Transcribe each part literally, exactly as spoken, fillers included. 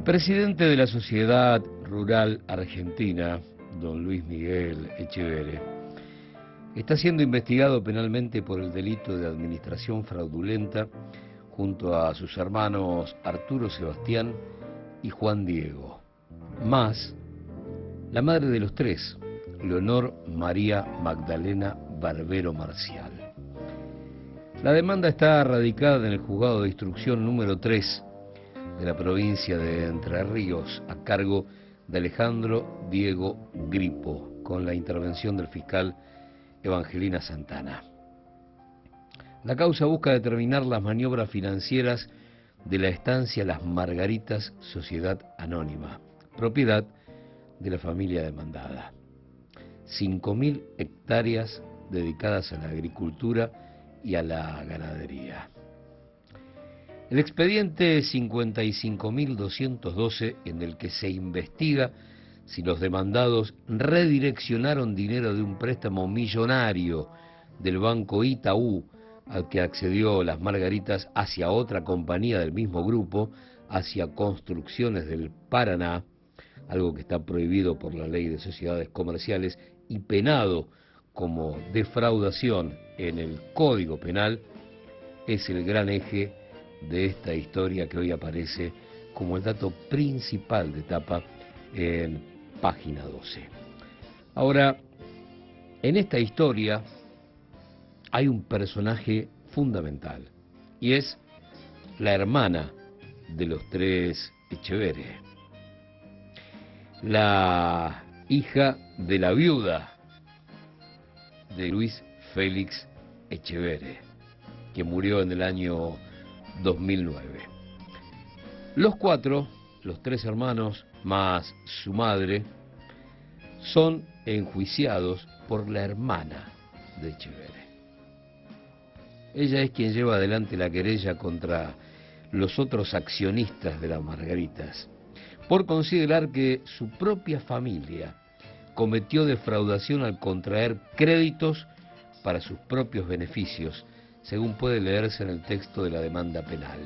presidente de la Sociedad Rural Argentina, don Luis Miguel Echeverre, está siendo investigado penalmente por el delito de administración fraudulenta junto a sus hermanos Arturo Sebastián y Juan Diego, más la madre de los tres, Leonor María Magdalena Barbero Marcial. La demanda está radicada en el juzgado de instrucción número tres de la provincia de Entre Ríos, a cargo de Alejandro Diego Gripo, con la intervención del fiscal Evangelina Santana. La causa busca determinar las maniobras financieras de la estancia Las Margaritas Sociedad Anónima, propiedad de la familia demandada. cinco mil hectáreas dedicadas a la agricultura y a la ganadería. El expediente cincuenta y cinco mil doscientos doce, en el que se investiga si los demandados redireccionaron dinero de un préstamo millonario del Banco Itaú al que accedió Las Margaritas hacia otra compañía del mismo grupo, hacia Construcciones del Paraná, algo que está prohibido por la Ley de Sociedades Comerciales y penado como defraudación en el Código Penal, es el gran eje de esta historia que hoy aparece como el dato principal de tapa en página doce. Ahora, en esta historia hay un personaje fundamental y es la hermana de los tres Echeverre, la hija de la viuda de Luis Félix Echeverre, que murió en el año dos mil nueve. Los cuatro, los tres hermanos más su madre, son enjuiciados por la hermana de Echeverre. Ella es quien lleva adelante la querella contra los otros accionistas de Las Margaritas, por considerar que su propia familia cometió defraudación al contraer créditos para sus propios beneficios, según puede leerse en el texto de la demanda penal.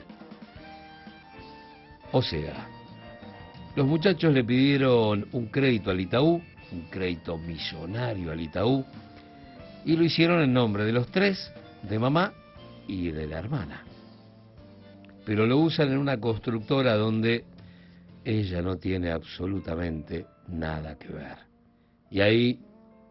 O sea, los muchachos le pidieron un crédito al Itaú, un crédito millonario al Itaú, y lo hicieron en nombre de los tres, de mamá y de la hermana. Pero lo usan en una constructora donde ella no tiene absolutamente nada que ver. Y ahí,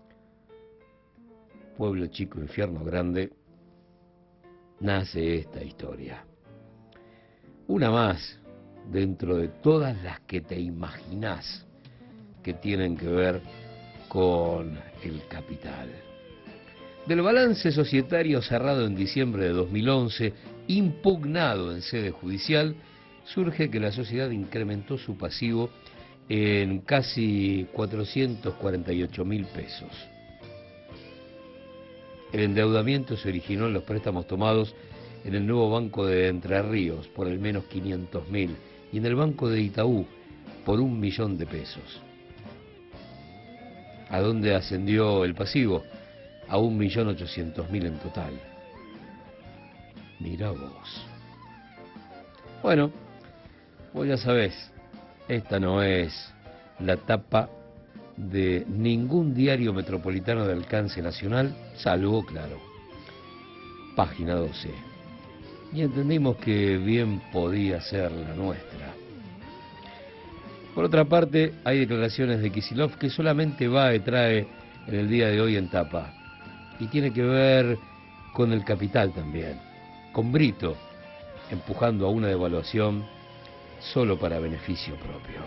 pueblo chico, infierno grande, nace esta historia. Una más dentro de todas las que te imaginás que tienen que ver con el capital. Del balance societario cerrado en diciembre de dos mil once, impugnado en sede judicial, surge que la sociedad incrementó su pasivo en casi cuatrocientos cuarenta y ocho mil pesos. El endeudamiento se originó en los préstamos tomados en el nuevo Banco de Entre Ríos por al menos quinientos mil y en el Banco de Itaú por un millón de pesos. ¿A dónde ascendió el pasivo? A un millón ochocientos mil en total. Mirá vos. Bueno, vos ya sabés, esta no es la tapa de ningún diario metropolitano de alcance nacional, salvo, claro, página doce. Y entendimos que bien podía ser la nuestra. Por otra parte, hay declaraciones de Kicillof que solamente va y trae en el día de hoy en tapa. Y tiene que ver con el capital también, con Brito, empujando a una devaluación solo para beneficio propio.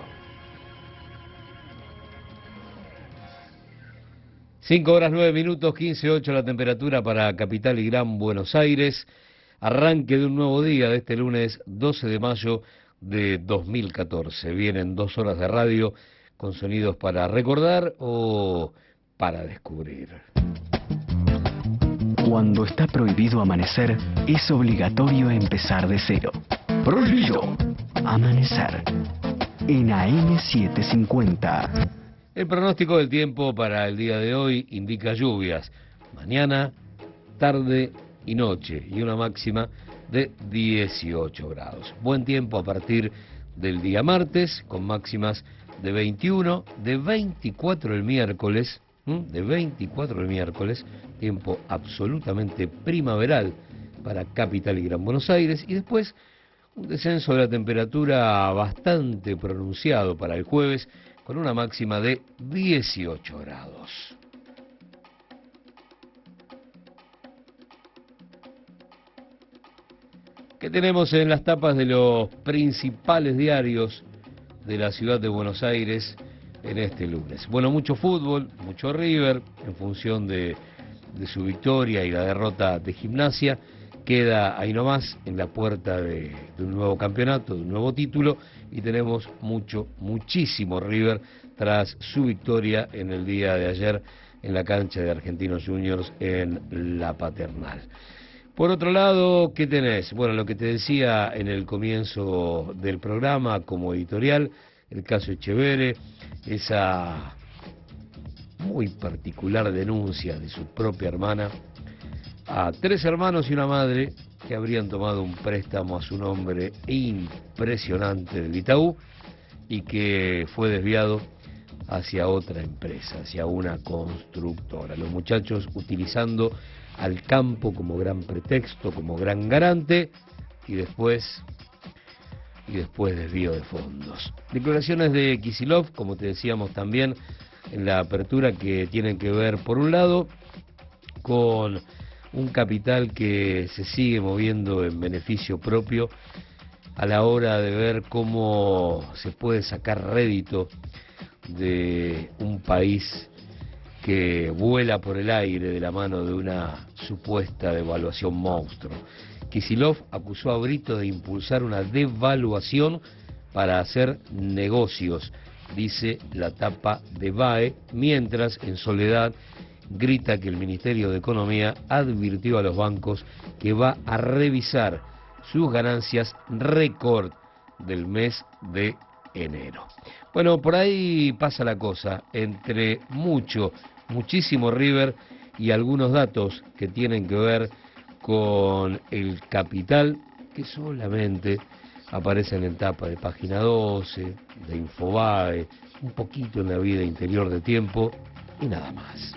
cinco horas nueve minutos, quince ocho la temperatura para Capital y Gran Buenos Aires. Arranque de un nuevo día de este lunes doce de mayo de dos mil catorce. Vienen dos horas de radio con sonidos para recordar o para descubrir. Cuando está prohibido amanecer, es obligatorio empezar de cero. Prohibido amanecer en A M setecientos cincuenta. El pronóstico del tiempo para el día de hoy indica lluvias mañana, tarde y noche y una máxima de dieciocho grados. Buen tiempo a partir del día martes, con máximas de veintiuno, de veinticuatro el miércoles, ¿m? de veinticuatro el miércoles, tiempo absolutamente primaveral para Capital y Gran Buenos Aires, y después un descenso de la temperatura bastante pronunciado para el jueves, con una máxima de dieciocho grados. ¿Qué tenemos en las tapas de los principales diarios de la ciudad de Buenos Aires en este lunes? Bueno, mucho fútbol, mucho River, en función de, de su victoria y la derrota de Gimnasia. Queda ahí nomás en la puerta de, de un nuevo campeonato, de un nuevo título, y tenemos mucho, muchísimo River tras su victoria en el día de ayer en la cancha de Argentinos Juniors en La Paternal. Por otro lado, ¿qué tenés? Bueno, lo que te decía en el comienzo del programa como editorial, el caso Etcheverry, esa muy particular denuncia de su propia hermana a tres hermanos y una madre que habrían tomado un préstamo a su nombre impresionante del Itaú y que fue desviado hacia otra empresa, hacia una constructora. Los muchachos utilizando al campo como gran pretexto, como gran garante, y después y después desvío de fondos. Declaraciones de Kicillof, como te decíamos también en la apertura, que tienen que ver, por un lado, con un capital que se sigue moviendo en beneficio propio a la hora de ver cómo se puede sacar rédito de un país que vuela por el aire de la mano de una supuesta devaluación monstruo. Kicillof acusó a Brito de impulsar una devaluación para hacer negocios, dice la tapa de B A E, mientras en soledad grita que el Ministerio de Economía advirtió a los bancos que va a revisar sus ganancias récord del mes de enero. Bueno, por ahí pasa la cosa, entre mucho, muchísimo River y algunos datos que tienen que ver con el capital, que solamente aparecen en tapa de Página doce, de Infobae, un poquito en la vida interior de Tiempo y nada más.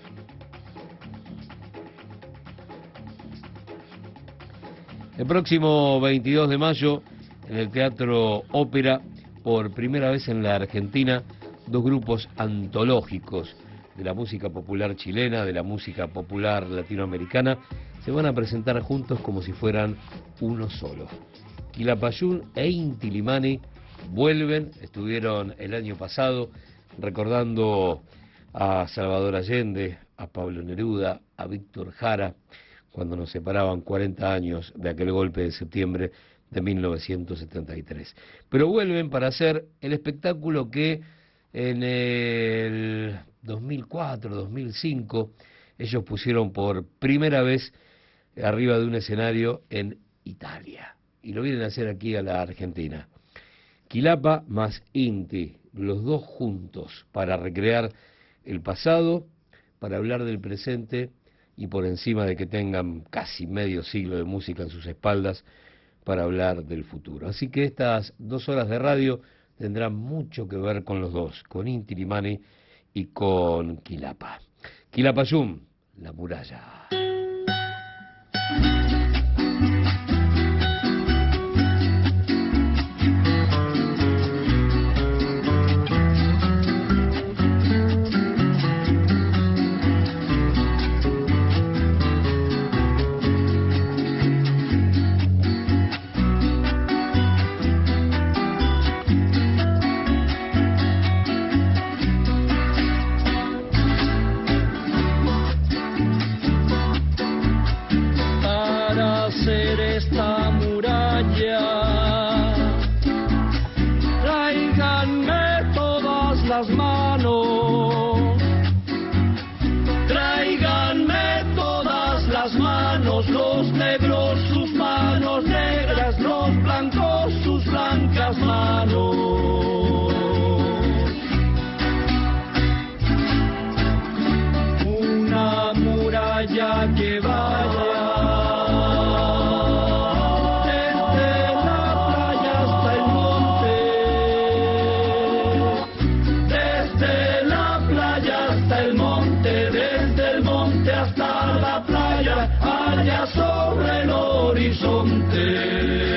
El próximo veintidós de mayo, en el Teatro Ópera, por primera vez en la Argentina, dos grupos antológicos de la música popular chilena, de la música popular latinoamericana, se van a presentar juntos como si fueran uno solo. Quilapayún e Inti Illimani vuelven, estuvieron el año pasado recordando a Salvador Allende, a Pablo Neruda, a Víctor Jara, cuando nos separaban cuarenta años de aquel golpe de septiembre de mil novecientos setenta y tres. Pero vuelven para hacer el espectáculo que en el dos mil cuatro, dos mil cinco, ellos pusieron por primera vez arriba de un escenario en Italia. Y lo vienen a hacer aquí a la Argentina. Quilapa más Inti, los dos juntos, para recrear el pasado, para hablar del presente, y por encima de que tengan casi medio siglo de música en sus espaldas, para hablar del futuro. Así que estas dos horas de radio tendrán mucho que ver con los dos, con Inti Illimani y con Quilapa. Quilapayún, la muralla. Desde la playa hasta el monte, allá sobre el horizonte.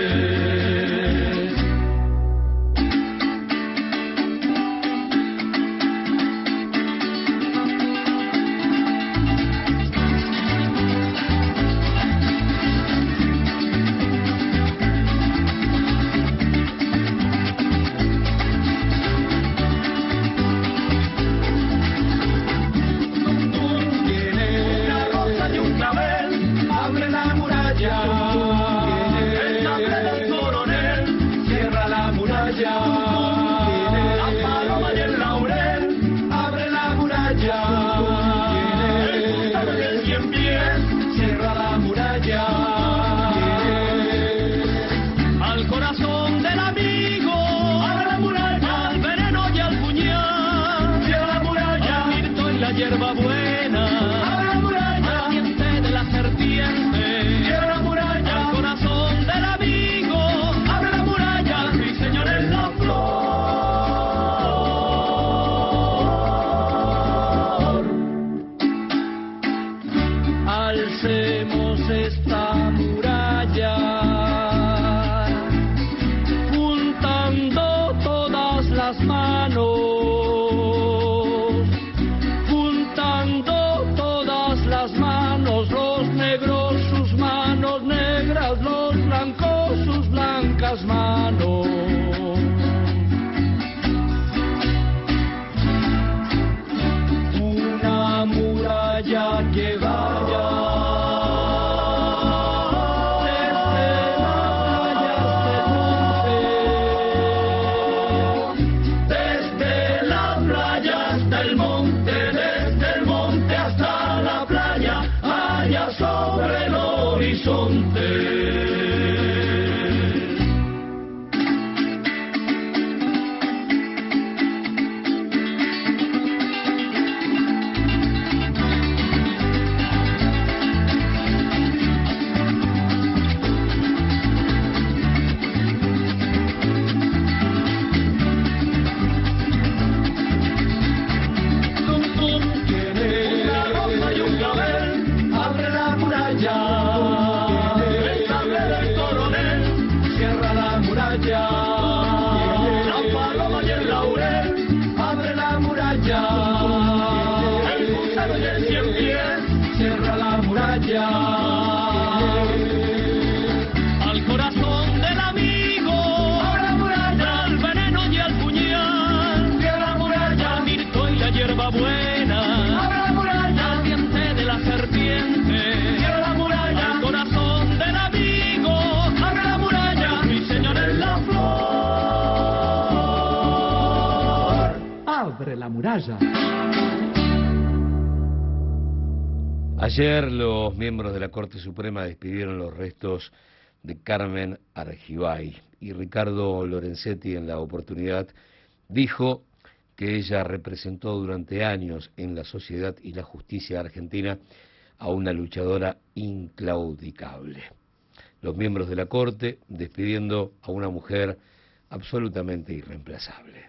Ayer los miembros de la Corte Suprema despidieron los restos de Carmen Argibay y Ricardo Lorenzetti en la oportunidad dijo que ella representó durante años en la sociedad y la justicia argentina a una luchadora inclaudicable. Los miembros de la Corte despidiendo a una mujer absolutamente irreemplazable.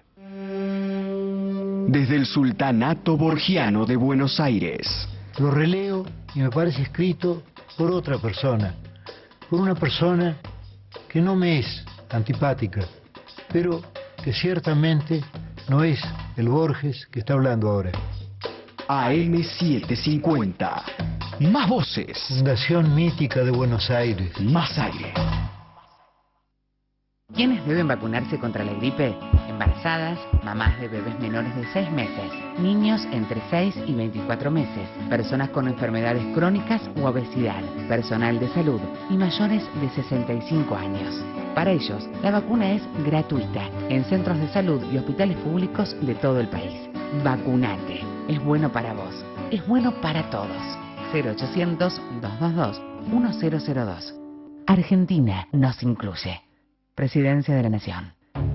Desde el Sultanato Borgiano de Buenos Aires. Lo releo y me parece escrito por otra persona, por una persona que no me es antipática, pero que ciertamente no es el Borges que está hablando ahora. A M setecientos cincuenta. Más voces. Fundación Mítica de Buenos Aires. Más aire. ¿Quiénes deben vacunarse contra la gripe? Embarazadas, mamás de bebés menores de seis meses, niños entre seis y veinticuatro meses, personas con enfermedades crónicas u obesidad, personal de salud y mayores de sesenta y cinco años. Para ellos, la vacuna es gratuita en centros de salud y hospitales públicos de todo el país. Vacunate. Es bueno para vos. Es bueno para todos. cero ochocientos, doscientos veintidós, mil dos. Argentina nos incluye. Presidencia de la Nación.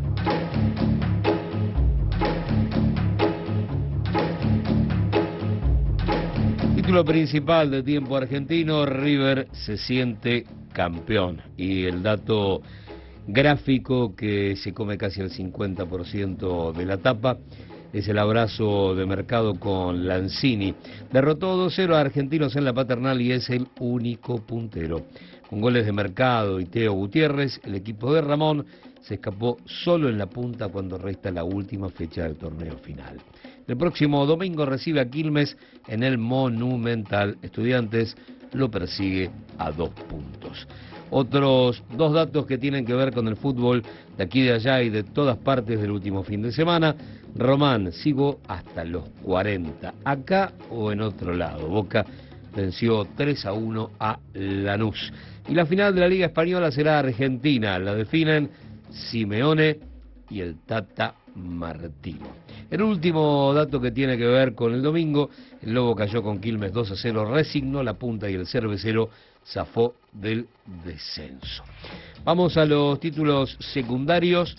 Título principal de Tiempo Argentino, River se siente campeón. Y el dato gráfico que se come casi el cincuenta por ciento de la tapa es el abrazo de mercado con Lanzini. Derrotó dos cero a Argentinos en la Paternal y es el único puntero. Con goles de Mercado y Teo Gutiérrez, el equipo de Ramón se escapó solo en la punta cuando resta la última fecha del torneo final. El próximo domingo recibe a Quilmes en el Monumental. Estudiantes lo persigue a dos puntos. Otros dos datos que tienen que ver con el fútbol de aquí, de allá y de todas partes del último fin de semana. Román, sigo hasta los cuarenta, acá o en otro lado. Boca venció tres a uno a Lanús. Y la final de la Liga Española será Argentina. La definen Simeone y el Tata Martino. El último dato que tiene que ver con el domingo: el Lobo cayó con Quilmes dos a cero, resignó la punta y el Cervecero zafó del descenso. Vamos a los títulos secundarios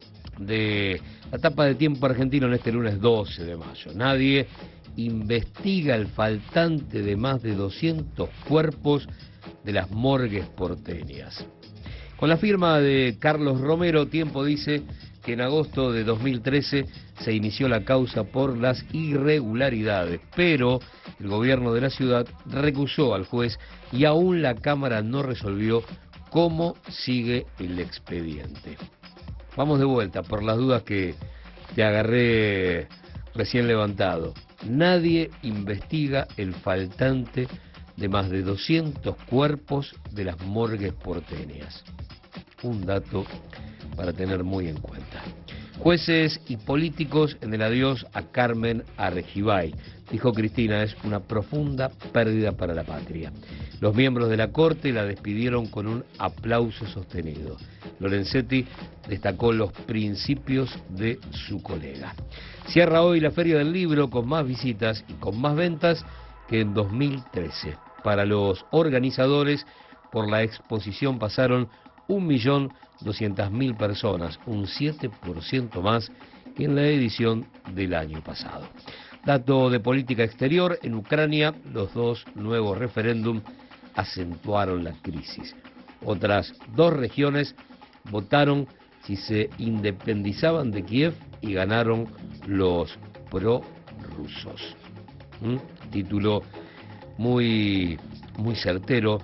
de la etapa de tiempo argentino en este lunes doce de mayo. Nadie investiga el faltante de más de doscientos cuerpos de las morgues porteñas. Con la firma de Carlos Romero, Tiempo dice que en agosto de dos mil trece se inició la causa por las irregularidades, pero el gobierno de la ciudad recusó al juez y aún la Cámara no resolvió cómo sigue el expediente. Vamos de vuelta por las dudas que te agarré recién levantado. Nadie investiga el faltante de más de doscientos cuerpos de las morgues porteñas. Un dato para tener muy en cuenta. Jueces y políticos en el adiós a Carmen Argibay. Dijo Cristina, es una profunda pérdida para la patria. Los miembros de la Corte la despidieron con un aplauso sostenido. Lorenzetti destacó los principios de su colega. Cierra hoy la Feria del Libro con más visitas y con más ventas que en dos mil trece. Para los organizadores, por la exposición pasaron un millón doscientas mil personas, un siete por ciento más que en la edición del año pasado. Dato de política exterior: en Ucrania los dos nuevos referéndum acentuaron la crisis. Otras dos regiones votaron si se independizaban de Kiev y ganaron los prorrusos. ¿Mm? Título muy, muy certero,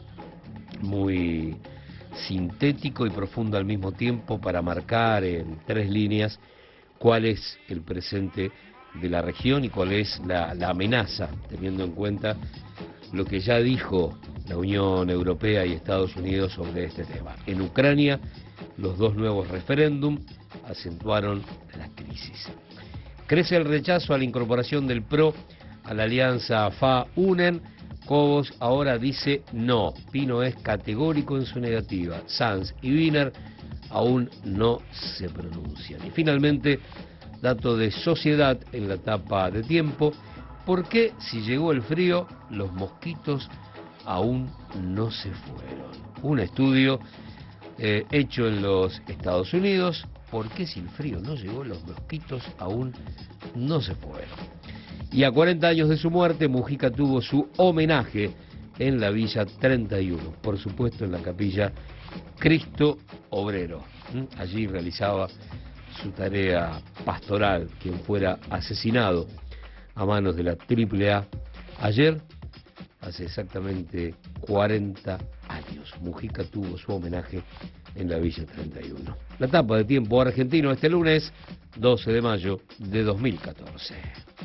muy sintético y profundo al mismo tiempo, para marcar en tres líneas cuál es el presente de la región y cuál es la, la amenaza, teniendo en cuenta lo que ya dijo la Unión Europea y Estados Unidos sobre este tema. En Ucrania, los dos nuevos referéndum acentuaron la crisis. Crece el rechazo a la incorporación del P R O a la alianza F A-U N E N. Cobos ahora dice no. Pino es categórico en su negativa. Sanz y Wiener aún no se pronuncian. Y finalmente, dato de Sociedad en la tapa de Tiempo: ¿por qué, si llegó el frío, los mosquitos aún no se fueron? Un estudio eh, hecho en los Estados Unidos. ¿Por qué, si el frío no llegó, los mosquitos aún no se fueron? Y a cuarenta años de su muerte, Mujica tuvo su homenaje en la Villa treinta y uno, por supuesto en la capilla Cristo Obrero. Allí realizaba su tarea pastoral quien fuera asesinado a manos de la Triple A ayer, hace exactamente cuarenta años. Mujica tuvo su homenaje en la Villa treinta y uno. La tapa de Tiempo argentino este lunes doce de mayo de dos mil catorce.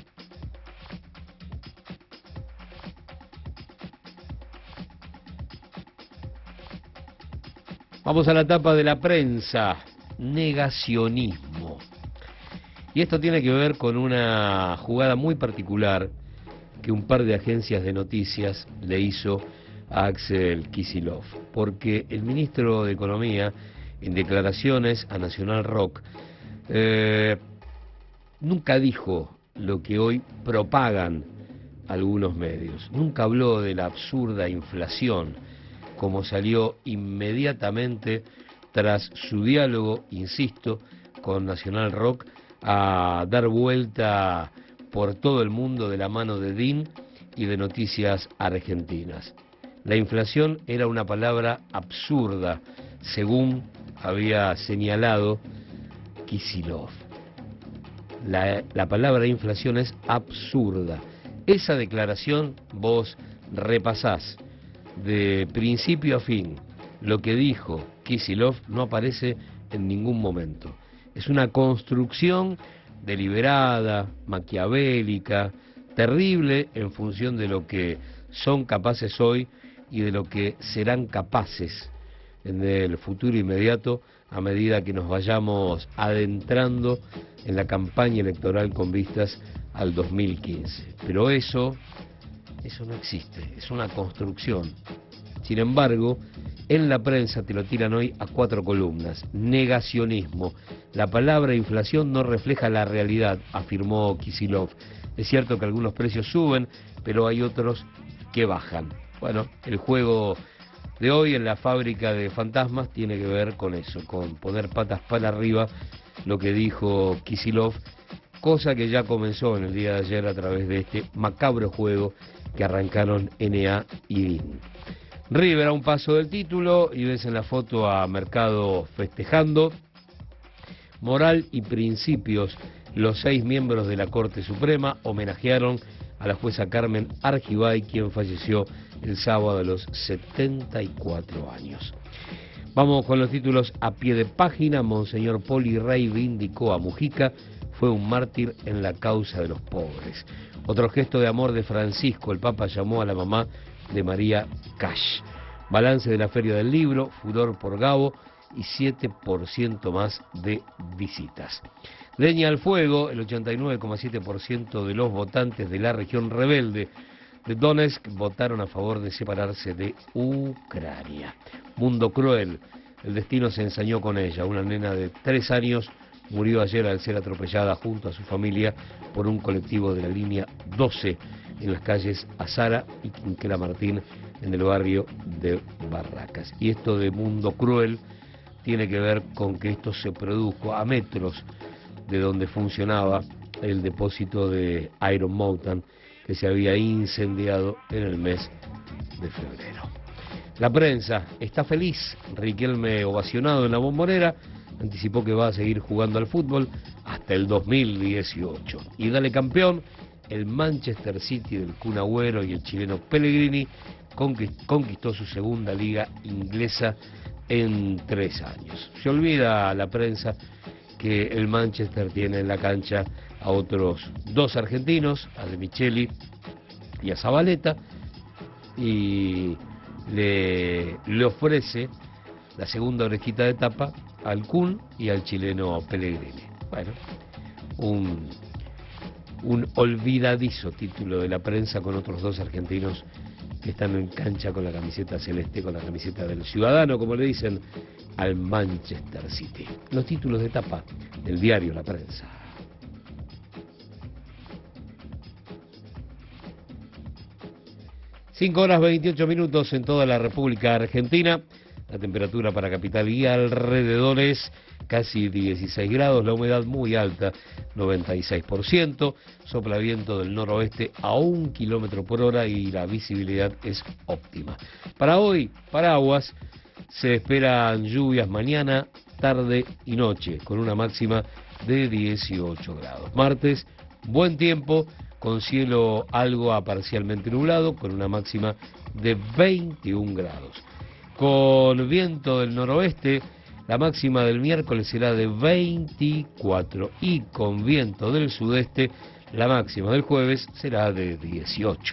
Vamos a la tapa de la prensa: negacionismo. Y esto tiene que ver con una jugada muy particular que un par de agencias de noticias le hizo a Axel Kicillof, porque el ministro de Economía, en declaraciones a Nacional Rock, eh, nunca dijo lo que hoy propagan algunos medios. Nunca habló de la absurda inflación, como salió inmediatamente tras su diálogo, insisto, con Nacional Rock, a dar vuelta por todo el mundo de la mano de D I N y de Noticias Argentinas. La inflación era una palabra absurda, según había señalado Kicillof. La, la palabra inflación es absurda. Esa declaración vos repasás de principio a fin. Lo que dijo Kicillof no aparece en ningún momento. Es una construcción deliberada, maquiavélica, terrible en función de lo que son capaces hoy y de lo que serán capaces en el futuro inmediato a medida que nos vayamos adentrando en la campaña electoral con vistas al dos mil quince. Pero eso, eso no existe, es una construcción. Sin embargo, en la prensa te lo tiran hoy a cuatro columnas. Negacionismo. La palabra inflación no refleja la realidad, afirmó Kicillof. Es cierto que algunos precios suben, pero hay otros que bajan. Bueno, el juego de hoy en la fábrica de fantasmas tiene que ver con eso, con poner patas para arriba lo que dijo Kicillof, cosa que ya comenzó en el día de ayer a través de este macabro juego que arrancaron N A y B I N. River a un paso del título y ves en la foto a Mercado festejando. Moral y principios. Los seis miembros de la Corte Suprema homenajearon a la jueza Carmen Argibay, quien falleció el sábado a los setenta y cuatro años. Vamos con los títulos a pie de página. Monseñor Poli reivindicó a Mujica, fue un mártir en la causa de los pobres. Otro gesto de amor de Francisco, el Papa llamó a la mamá de María Cash. Balance de la Feria del Libro, furor por Gabo y siete por ciento más de visitas. Leña al fuego, el ochenta y nueve coma siete por ciento de los votantes de la región rebelde de Donetsk votaron a favor de separarse de Ucrania. Mundo cruel, el destino se ensañó con ella. Una nena de tres años murió ayer al ser atropellada junto a su familia por un colectivo de la línea doce en las calles Azara y Quinquela Martín en el barrio de Barracas. Y esto de mundo cruel tiene que ver con que esto se produjo a metros de donde funcionaba el depósito de Iron Mountain, que se había incendiado en el mes de febrero. La prensa está feliz. Riquelme, ovacionado en la Bombonera, anticipó que va a seguir jugando al fútbol hasta el dos mil dieciocho. Y dale campeón, el Manchester City del Kun Agüero y el chileno Pellegrini conquistó su segunda liga inglesa en tres años. Se olvida la prensa que el Manchester tiene en la cancha a otros dos argentinos, a De Micheli y a Zabaleta, y le, le ofrece la segunda orejita de tapa al Kun y al chileno Pellegrini. Bueno, un, un olvidadizo título de la prensa con otros dos argentinos que están en cancha con la camiseta celeste, con la camiseta del ciudadano, como le dicen al Manchester City. Los títulos de tapa del diario La Prensa. cinco horas veintiocho minutos en toda la República Argentina. La temperatura para capital y alrededores casi dieciséis grados, la humedad muy alta, noventa y seis por ciento, sopla viento del noroeste a un kilómetro por hora y la visibilidad es óptima. Para hoy, paraguas, se esperan lluvias mañana, tarde y noche, con una máxima de dieciocho grados. Martes, buen tiempo, con cielo algo a parcialmente nublado, con una máxima de veintiún grados. Con viento del noroeste, la máxima del miércoles será de veinticuatro y con viento del sudeste, la máxima del jueves será de dieciocho.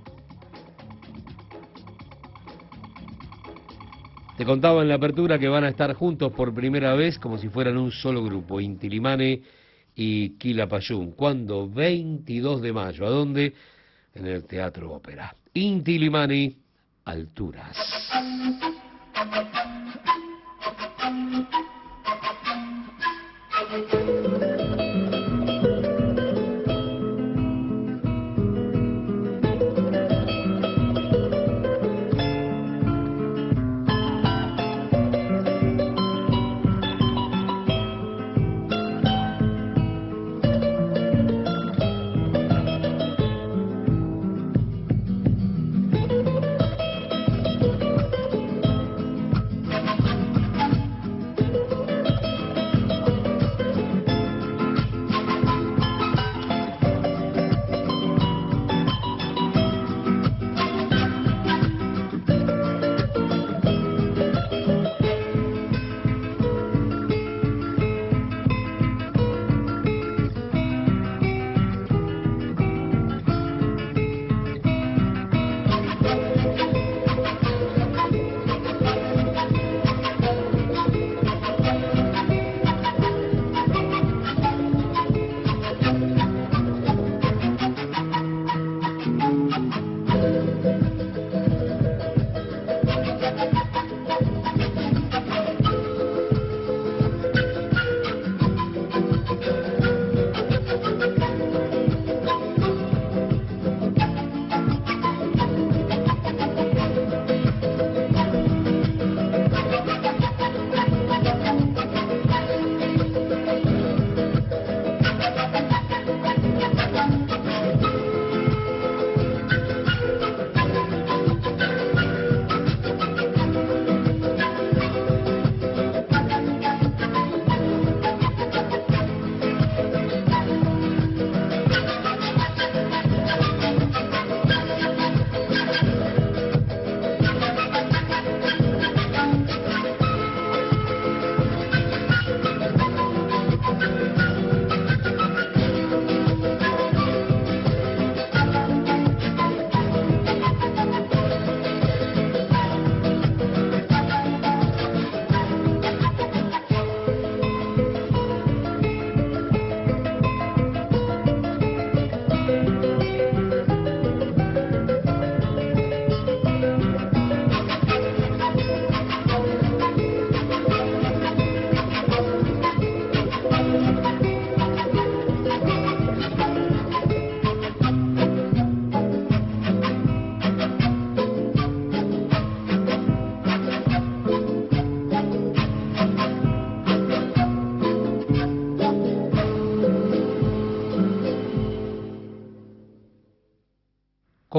Te contaba en la apertura que van a estar juntos por primera vez como si fueran un solo grupo, Inti Illimani y Quilapayún. ¿Cuándo? veintidós de mayo. ¿A dónde? En el Teatro Ópera. Inti Illimani, Alturas.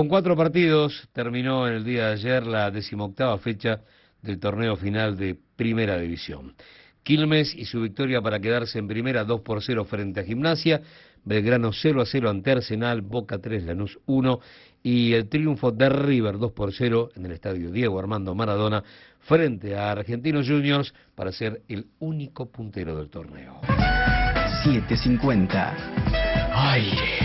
Con cuatro partidos terminó en el día de ayer la decimoctava fecha del torneo final de Primera División. Quilmes y su victoria para quedarse en primera dos por cero frente a Gimnasia, Belgrano cero a cero ante Arsenal, Boca tres, Lanús uno y el triunfo de River dos por cero en el estadio Diego Armando Maradona frente a Argentinos Juniors para ser el único puntero del torneo. siete cincuenta. Aire.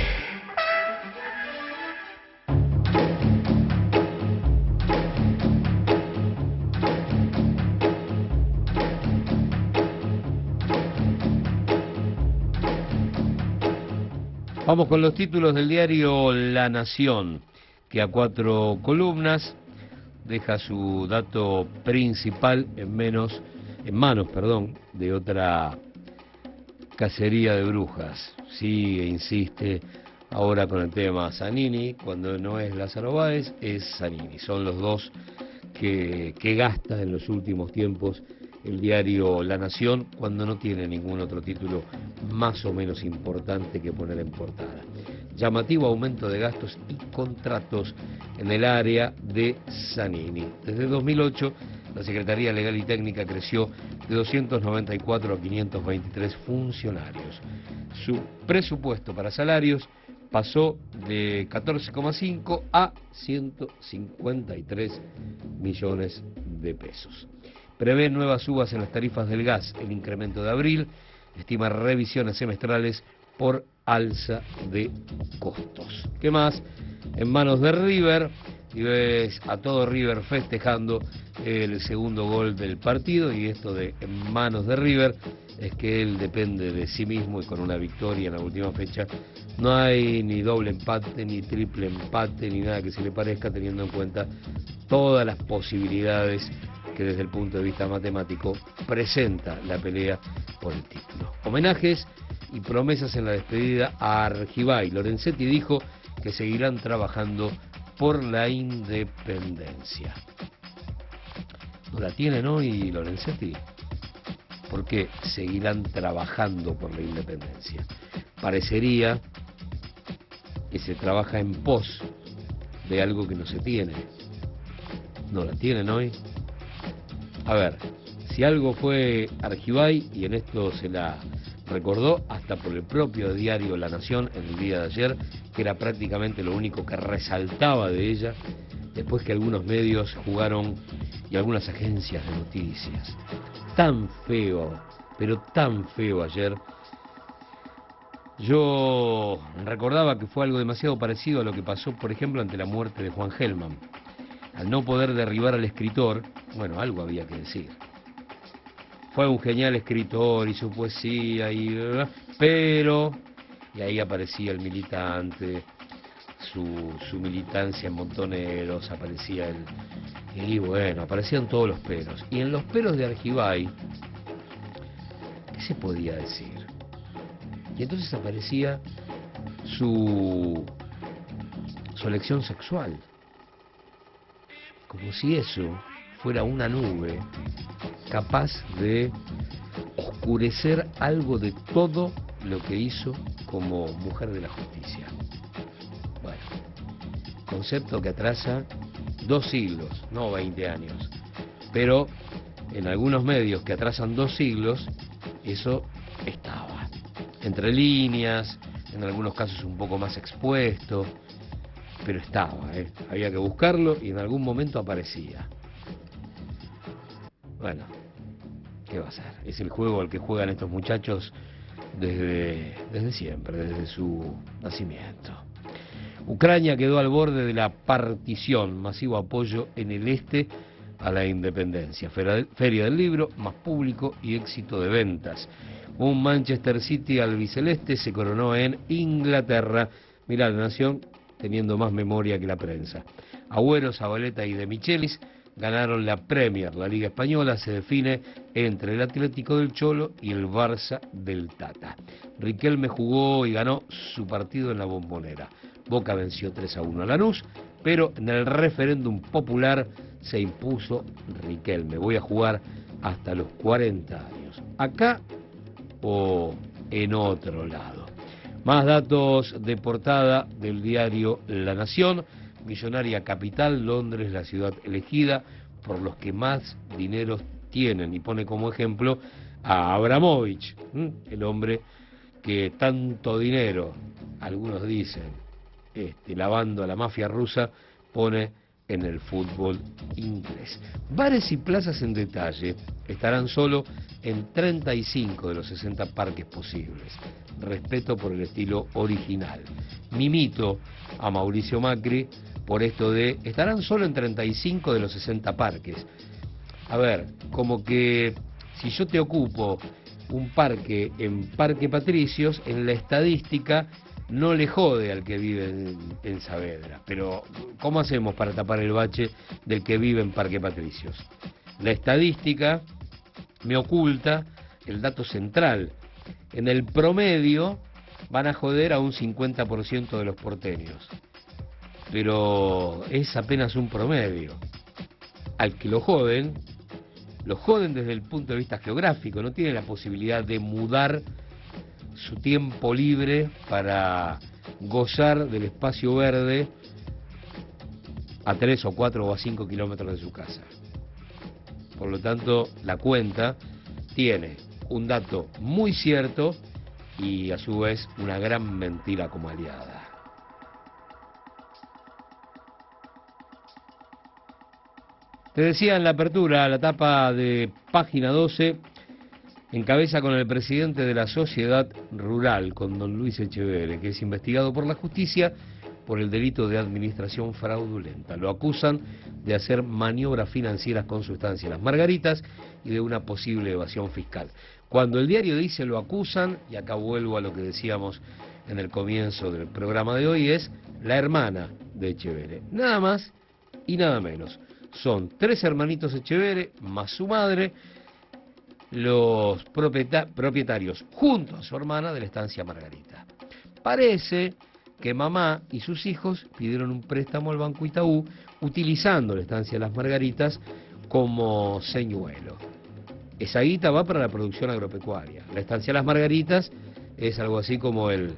Vamos con los títulos del diario La Nación, que a cuatro columnas deja su dato principal en menos, en manos, perdón, de otra cacería de brujas. Sigue, insiste, ahora con el tema Zanini, cuando no es Lázaro Báez, es Zanini. Son los dos que, que gasta en los últimos tiempos el diario La Nación cuando no tiene ningún otro título más o menos importante que poner en portada. Llamativo aumento de gastos y contratos en el área de Zanini. Desde dos mil ocho, la Secretaría Legal y Técnica creció de doscientos noventa y cuatro a quinientos veintitrés funcionarios. Su presupuesto para salarios pasó de catorce coma cinco a ciento cincuenta y tres millones de pesos. Prevé nuevas subas en las tarifas del gas, el incremento de abril, estima revisiones semestrales por alza de costos. ¿Qué más? En manos de River, y ves a todo River festejando el segundo gol del partido, y esto de en manos de River es que él depende de sí mismo y con una victoria en la última fecha no hay ni doble empate, ni triple empate, ni nada que se le parezca, teniendo en cuenta todas las posibilidades que desde el punto de vista matemático presenta la pelea por el título. Homenajes y promesas en la despedida a Argibay. Lorenzetti dijo que seguirán trabajando por la independencia. ¿No la tienen hoy Lorenzetti? Porque seguirán trabajando por la independencia. Parecería que se trabaja en pos de algo que no se tiene. ¿No la tienen hoy? A ver, si algo fue Argibay, y en esto se la recordó hasta por el propio diario La Nación en el día de ayer, que era prácticamente lo único que resaltaba de ella, después que algunos medios jugaron y algunas agencias de noticias. Tan feo, pero tan feo ayer. Yo recordaba que fue algo demasiado parecido a lo que pasó, por ejemplo, ante la muerte de Juan Gelman. Al no poder derribar al escritor, bueno, algo había que decir. Fue un genial escritor y su poesía, y pero, y ahí aparecía el militante, su, su militancia en Montoneros, aparecía el, y bueno, aparecían todos los peros. Y en los peros de Argibay, ¿qué se podía decir? Y entonces aparecía su, su elección sexual. Como si eso fuera una nube capaz de oscurecer algo de todo lo que hizo como mujer de la justicia. Bueno, concepto que atrasa dos siglos, no veinte años, pero en algunos medios que atrasan dos siglos, eso estaba. Entre líneas, en algunos casos un poco más expuesto, pero estaba, ¿eh? Había que buscarlo y en algún momento aparecía. Bueno, ¿qué va a ser? Es el juego al que juegan estos muchachos desde, desde siempre, desde su nacimiento. Ucrania quedó al borde de la partición, masivo apoyo en el este a la independencia. Feria del libro, más público y éxito de ventas. Un Manchester City albiceleste se coronó en Inglaterra. Mirá, La Nación teniendo más memoria que la prensa. Agüero, Zabaleta y De Michelis ganaron la Premier. La Liga Española se define entre el Atlético del Cholo y el Barça del Tata. Riquelme jugó y ganó su partido en la Bombonera. Boca venció tres a uno a Lanús, pero en el referéndum popular se impuso Riquelme. Voy a jugar hasta los cuarenta años. ¿Acá o en otro lado? Más datos de portada del diario La Nación. millonaria capital, Londres, la ciudad elegida por los que más dinero tienen, y pone como ejemplo a Abramovich, ¿m? el hombre que tanto dinero, algunos dicen, este, lavando a la mafia rusa, pone en el fútbol inglés. Bares y plazas en detalle estarán solo en treinta y cinco de los sesenta parques posibles. Respeto por el estilo original. Mimito a Mauricio Macri por esto de estarán solo en treinta y cinco de los sesenta parques. A ver, como que si yo te ocupo un parque en Parque Patricios, en la estadística no le jode al que vive en, en Saavedra. Pero, ¿cómo hacemos para tapar el bache del que vive en Parque Patricios? La estadística me oculta el dato central. En el promedio van a joder a un cincuenta por ciento de los porteños. Pero es apenas un promedio. Al que lo joden, lo joden desde el punto de vista geográfico. No tiene la posibilidad de mudar su tiempo libre para gozar del espacio verde a tres o cuatro o a cinco kilómetros de su casa. Por lo tanto, la cuenta tiene un dato muy cierto y a su vez una gran mentira como aliada. Te decía en la apertura, la tapa de Página doce encabeza con el presidente de la Sociedad Rural, con don Luis Echeverre, que es investigado por la justicia por el delito de administración fraudulenta. Lo acusan de hacer maniobras financieras con sustancias Las Margaritas y de una posible evasión fiscal. Cuando el diario dice lo acusan, y acá vuelvo a lo que decíamos en el comienzo del programa de hoy, es la hermana de Echeverre. Nada más y nada menos. Son tres hermanitos Echeverre más su madre, los propietarios junto a su hermana de la estancia Margarita. Parece que mamá y sus hijos pidieron un préstamo al Banco Itaú utilizando la estancia Las Margaritas como señuelo. Esa guita va para la producción agropecuaria. La estancia Las Margaritas es algo así como el,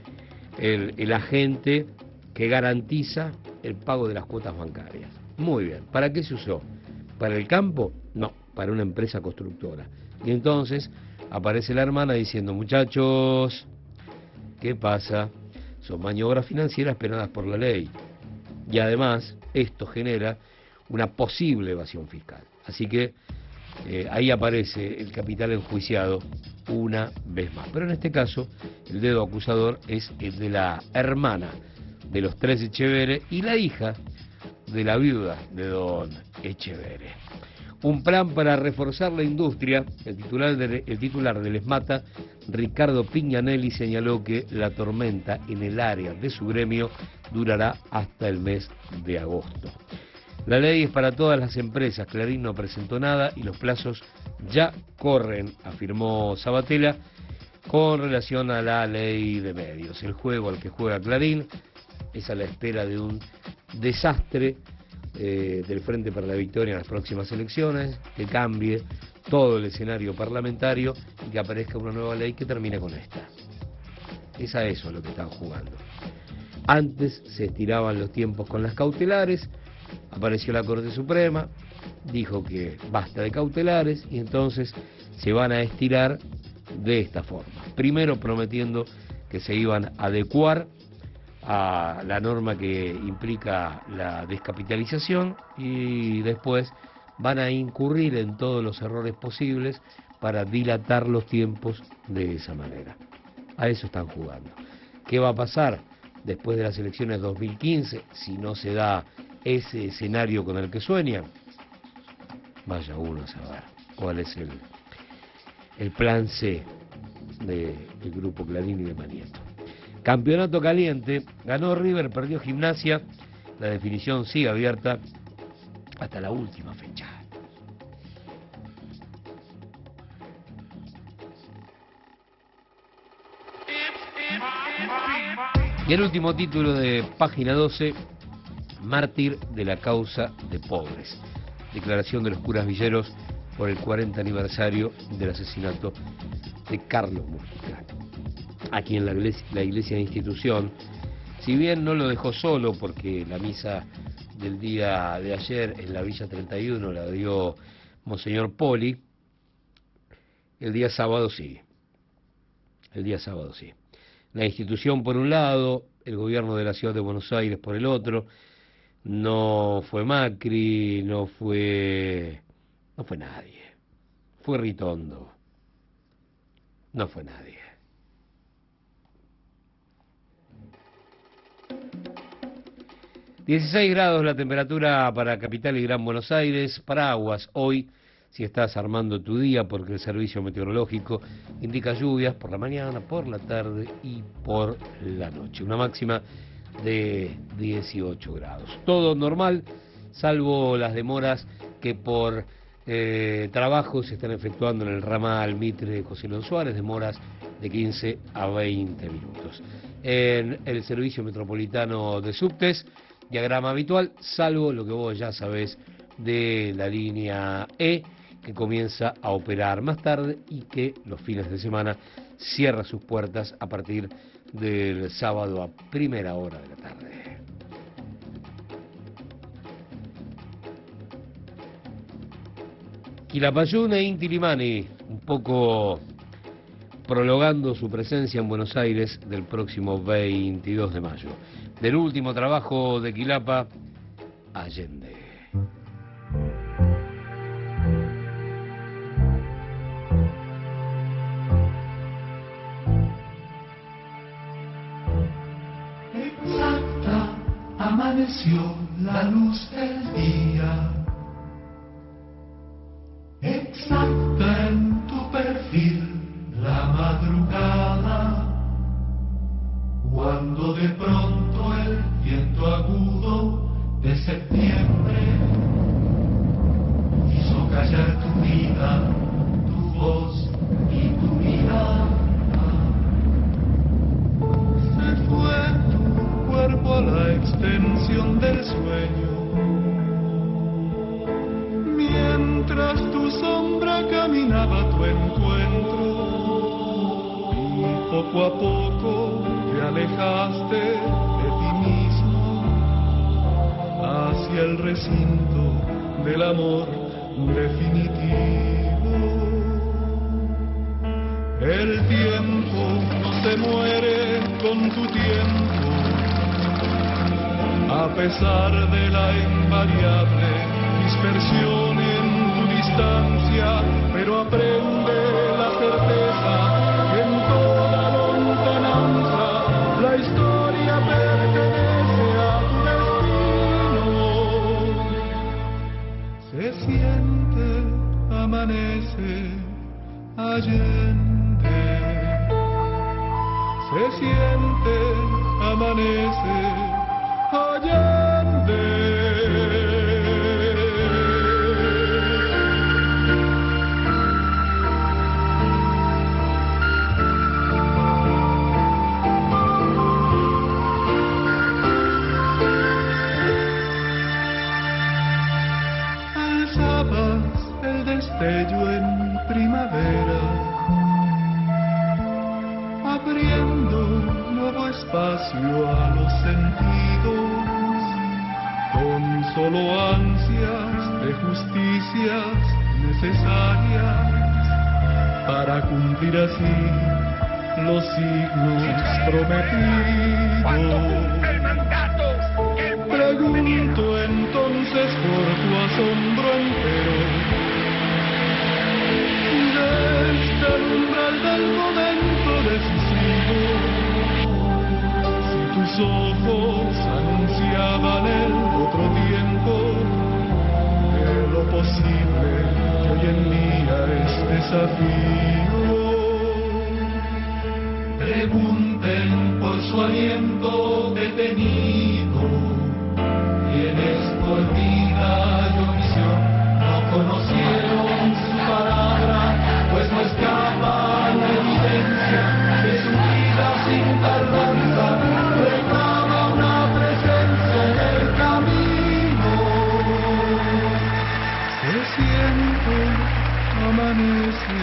el, el agente que garantiza el pago de las cuotas bancarias. Muy bien. ¿Para qué se usó? ¿Para el campo? No, para una empresa constructora. Y entonces aparece la hermana diciendo, muchachos, ¿qué pasa? Son maniobras financieras penadas por la ley. Y además, esto genera una posible evasión fiscal. Así que eh, ahí aparece el capital enjuiciado una vez más. Pero en este caso, el dedo acusador es el de la hermana de los tres Echeverre y la hija de la viuda de don Echeverre. Un plan para reforzar la industria. El titular, de, el titular del ESMATA, Ricardo Pignanelli, señaló que la tormenta en el área de su gremio durará hasta el mes de agosto. La ley es para todas las empresas. Clarín no presentó nada y los plazos ya corren, afirmó Sabatella, con relación a la ley de medios. El juego al que juega Clarín es a la espera de un desastre eh, del Frente para la Victoria en las próximas elecciones, que cambie todo el escenario parlamentario y que aparezca una nueva ley que termine con esta. Es a eso lo que están jugando. Antes se estiraban los tiempos con las cautelares, apareció la Corte Suprema, dijo que basta de cautelares y entonces se van a estirar de esta forma. Primero prometiendo que se iban a adecuar a la norma que implica la descapitalización y después van a incurrir en todos los errores posibles para dilatar los tiempos de esa manera. A eso están jugando. ¿Qué va a pasar después de las elecciones dos mil quince si no se da ese escenario con el que sueñan? Vaya uno a saber cuál es el, el plan C de, del Grupo Clarín y de Manieto. Campeonato caliente, ganó River, perdió Gimnasia, la definición sigue abierta hasta la última fecha. Y el último título de Página doce, mártir de la causa de pobres. Declaración de los curas villeros por el cuarenta aniversario del asesinato de Carlos Mujica. Aquí en la iglesia, la iglesia de institución Si bien no lo dejó solo, porque la misa del día de ayer en la Villa treinta y uno la dio Monseñor Poli, el día sábado sí. El día sábado sí. La institución por un lado, el gobierno de la ciudad de Buenos Aires por el otro. No fue Macri, no fue... no fue nadie. Fue Ritondo. No fue nadie. dieciséis grados la temperatura para Capital y Gran Buenos Aires. Paraguas hoy, si estás armando tu día, porque el servicio meteorológico indica lluvias por la mañana, por la tarde y por la noche. Una máxima de dieciocho grados. Todo normal, salvo las demoras que por eh, trabajo se están efectuando en el ramal Mitre José León Suárez, demoras de quince a veinte minutos. En el servicio metropolitano de subtes, diagrama habitual, salvo lo que vos ya sabés de la línea E, que comienza a operar más tarde y que los fines de semana cierra sus puertas a partir del sábado a primera hora de la tarde. Quilapayún e Inti Illimani, un poco prolongando su presencia en Buenos Aires del próximo veintidós de mayo. Del último trabajo de Quilapa, Allende. Exacta amaneció la luz del día, exacta en tu perfil la madrugada, cuando de pronto el viento agudo de septiembre hizo callar tu vida, tu voz y tu mirada. Se fue tu cuerpo a la extensión del sueño, mientras tu sombra caminaba a tu encuentro, y poco a poco te alejaste de ti mismo hacia el recinto del amor definitivo. El tiempo no se muere con tu tiempo, a pesar de la invariable dispersión en tu distancia, pero aprende la certeza que en toda lontananza la historia pertenece a tu destino. Se siente, amanece, Allende. Se siente, amanece, Allende. Destello en primavera, abriendo nuevo espacio a los sentidos, con solo ansias de justicias necesarias para cumplir así los signos prometidos. Pregunto entonces por tu asombro entero, desde el umbral del momento decisivo, si tus ojos anunciaban el otro tiempo, que lo posible que hoy en día es desafío. Pregunten por su aliento detenido, quienes por vida y omisión no conocieron su palabra, pues no escapa la evidencia de su vida sin tardanza, reclama una presencia en el camino. Se siente, amanece,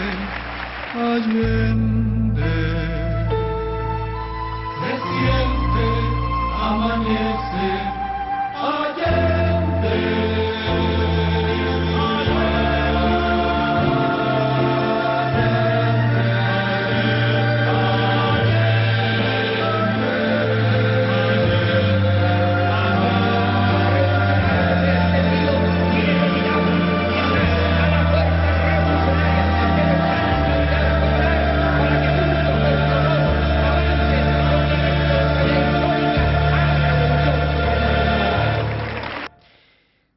Allende. Se siente,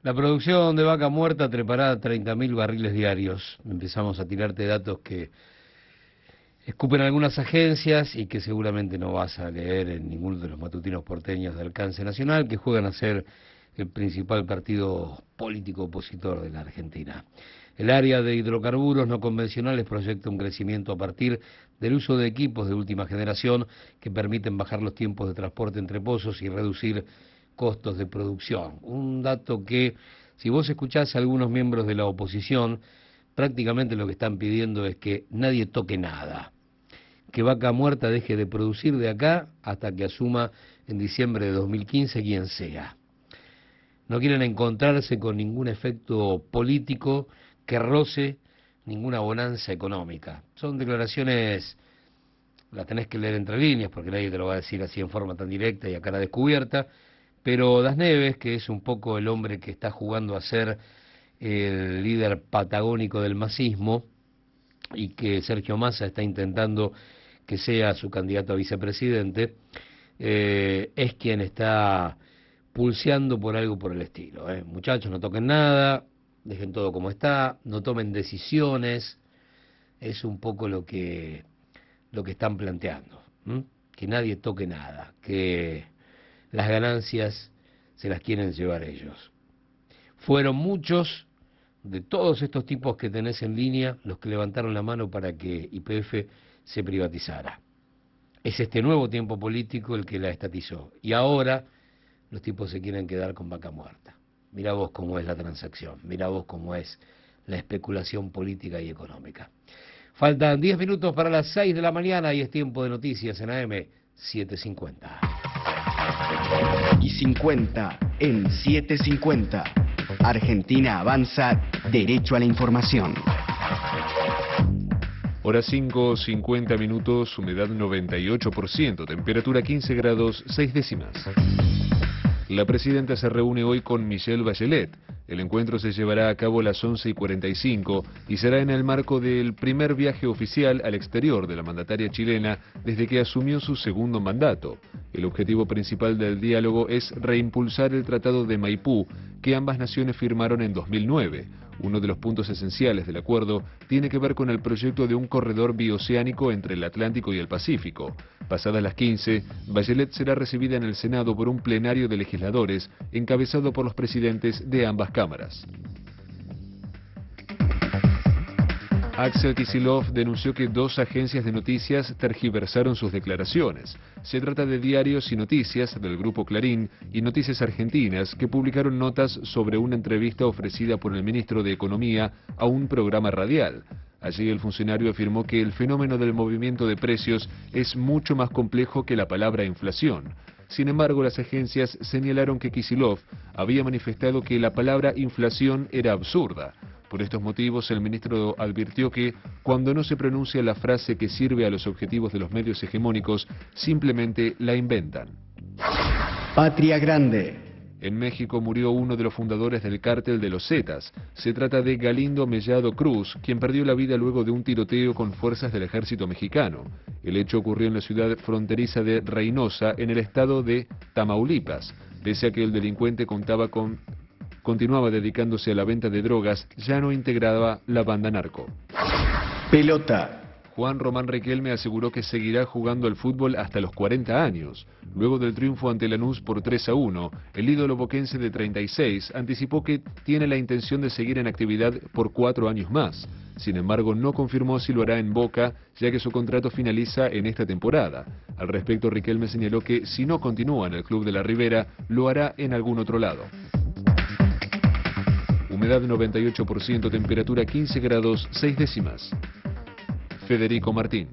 La producción de vaca muerta trepará a treinta mil barriles diarios. Empezamos a tirarte datos que escupen algunas agencias y que seguramente no vas a leer en ninguno de los matutinos porteños de alcance nacional, que juegan a ser el principal partido político opositor de la Argentina. El área de hidrocarburos no convencionales proyecta un crecimiento a partir del uso de equipos de última generación que permiten bajar los tiempos de transporte entre pozos y reducir costos de producción. Un dato que, si vos escuchás a algunos miembros de la oposición, prácticamente lo que están pidiendo es que nadie toque nada, que Vaca Muerta deje de producir de acá hasta que asuma en diciembre de dos mil quince quien sea. No quieren encontrarse con ningún efecto político que roce ninguna bonanza económica. Son declaraciones, las tenés que leer entre líneas porque nadie te lo va a decir así en forma tan directa y a cara descubierta, pero Das Neves, que es un poco el hombre que está jugando a ser el líder patagónico del masismo y que Sergio Massa está intentando que sea su candidato a vicepresidente, eh, es quien está pulseando por algo por el estilo. ¿eh? Muchachos, no toquen nada, dejen todo como está, no tomen decisiones, es un poco lo que, lo que están planteando, ¿m? Que nadie toque nada, que las ganancias se las quieren llevar ellos. Fueron muchos de todos estos tipos que tenés en línea los que levantaron la mano para que Y P F se privatizara. Es este nuevo tiempo político el que la estatizó. Y ahora los tipos se quieren quedar con Vaca Muerta. Mirá vos cómo es la transacción, mirá vos cómo es la especulación política y económica. Faltan diez minutos para las seis de la mañana y es tiempo de noticias en A M setecientos cincuenta. Y cincuenta en setecientos cincuenta. Argentina avanza, derecho a la información. Hora cinco, cincuenta minutos, humedad noventa y ocho por ciento, temperatura quince grados, seis décimas. La presidenta se reúne hoy con Michelle Bachelet. El encuentro se llevará a cabo a las once y cuarenta y cinco y será en el marco del primer viaje oficial al exterior de la mandataria chilena desde que asumió su segundo mandato. El objetivo principal del diálogo es reimpulsar el Tratado de Maipú, que ambas naciones firmaron en dos mil nueve. Uno de los puntos esenciales del acuerdo tiene que ver con el proyecto de un corredor bioceánico entre el Atlántico y el Pacífico. Pasadas las quince, Bachelet será recibida en el Senado por un plenario de legisladores encabezado por los presidentes de ambas cámaras. Axel Kicillof denunció que dos agencias de noticias tergiversaron sus declaraciones. Se trata de Diarios y Noticias del Grupo Clarín y Noticias Argentinas, que publicaron notas sobre una entrevista ofrecida por el ministro de Economía a un programa radial. Allí el funcionario afirmó que el fenómeno del movimiento de precios es mucho más complejo que la palabra inflación. Sin embargo, las agencias señalaron que Kicillof había manifestado que la palabra inflación era absurda. Por estos motivos, el ministro advirtió que, cuando no se pronuncia la frase que sirve a los objetivos de los medios hegemónicos, simplemente la inventan. Patria Grande. En México murió uno de los fundadores del cártel de los Zetas. Se trata de Galindo Mellado Cruz, quien perdió la vida luego de un tiroteo con fuerzas del ejército mexicano. El hecho ocurrió en la ciudad fronteriza de Reynosa, en el estado de Tamaulipas. Pese a que el delincuente contaba con... continuaba dedicándose a la venta de drogas, ya no integraba la banda narco. Pelota. Juan Román Riquelme aseguró que seguirá jugando al fútbol hasta los cuarenta años. Luego del triunfo ante Lanús por tres a uno, el ídolo boquense de treinta y seis anticipó que tiene la intención de seguir en actividad por cuatro años más. Sin embargo, no confirmó si lo hará en Boca, ya que su contrato finaliza en esta temporada. Al respecto, Riquelme señaló que si no continúa en el club de la Ribera, lo hará en algún otro lado. Humedad noventa y ocho por ciento, temperatura quince grados, seis décimas. Federico Martín.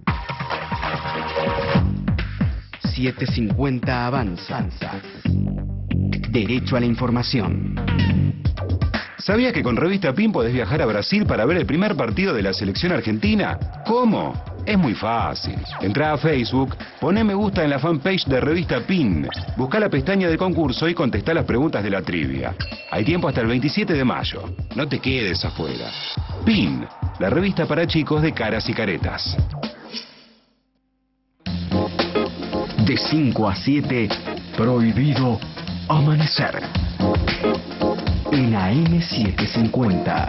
setecientos cincuenta avanza. Derecho a la información. ¿Sabías que con Revista Pin podés viajar a Brasil para ver el primer partido de la selección argentina? ¿Cómo? Es muy fácil. Entrá a Facebook, poné me gusta en la fanpage de Revista Pin, buscá la pestaña de concurso y contestá las preguntas de la trivia. Hay tiempo hasta el veintisiete de mayo. No te quedes afuera. Pin, la revista para chicos de caras y caretas. De cinco a siete, prohibido amanecer. en A M setecientos cincuenta.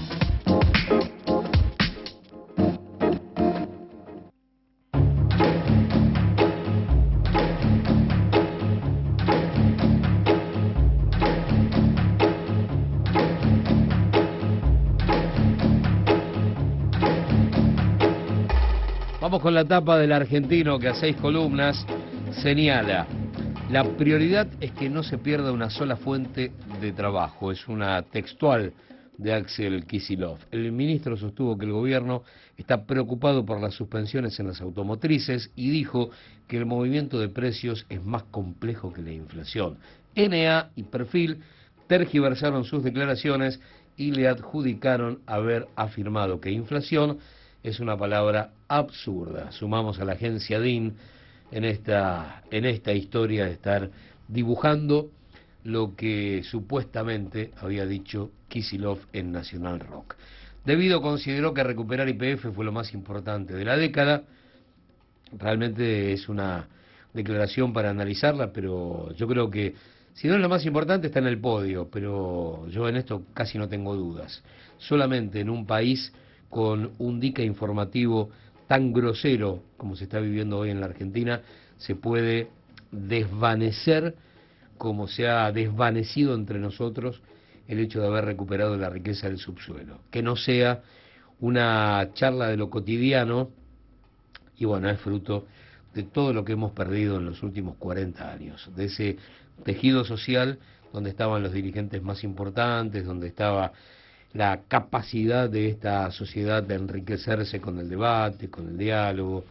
Vamos con la tapa del Argentino, que a seis columnas señala: la prioridad es que no se pierda una sola fuente de trabajo. Es una textual de Axel Kicillof. El ministro sostuvo que el gobierno está preocupado por las suspensiones en las automotrices y dijo que el movimiento de precios es más complejo que la inflación. N A y Perfil tergiversaron sus declaraciones y le adjudicaron haber afirmado que inflación es una palabra absurda. Sumamos a la agencia D I N en esta, en esta historia de estar dibujando lo que supuestamente había dicho Kicillof en Nacional Rock. Debido consideró que recuperar Y P F fue lo más importante de la década. Realmente es una declaración para analizarla, pero yo creo que si no es lo más importante está en el podio, pero yo en esto casi no tengo dudas. Solamente en un país con un dique informativo tan grosero como se está viviendo hoy en la Argentina, se puede desvanecer como se ha desvanecido entre nosotros el hecho de haber recuperado la riqueza del subsuelo. Que no sea una charla de lo cotidiano, y bueno, es fruto de todo lo que hemos perdido en los últimos cuarenta años, de ese tejido social donde estaban los dirigentes más importantes, donde estaba la capacidad de esta sociedad de enriquecerse con el debate, con el diálogo,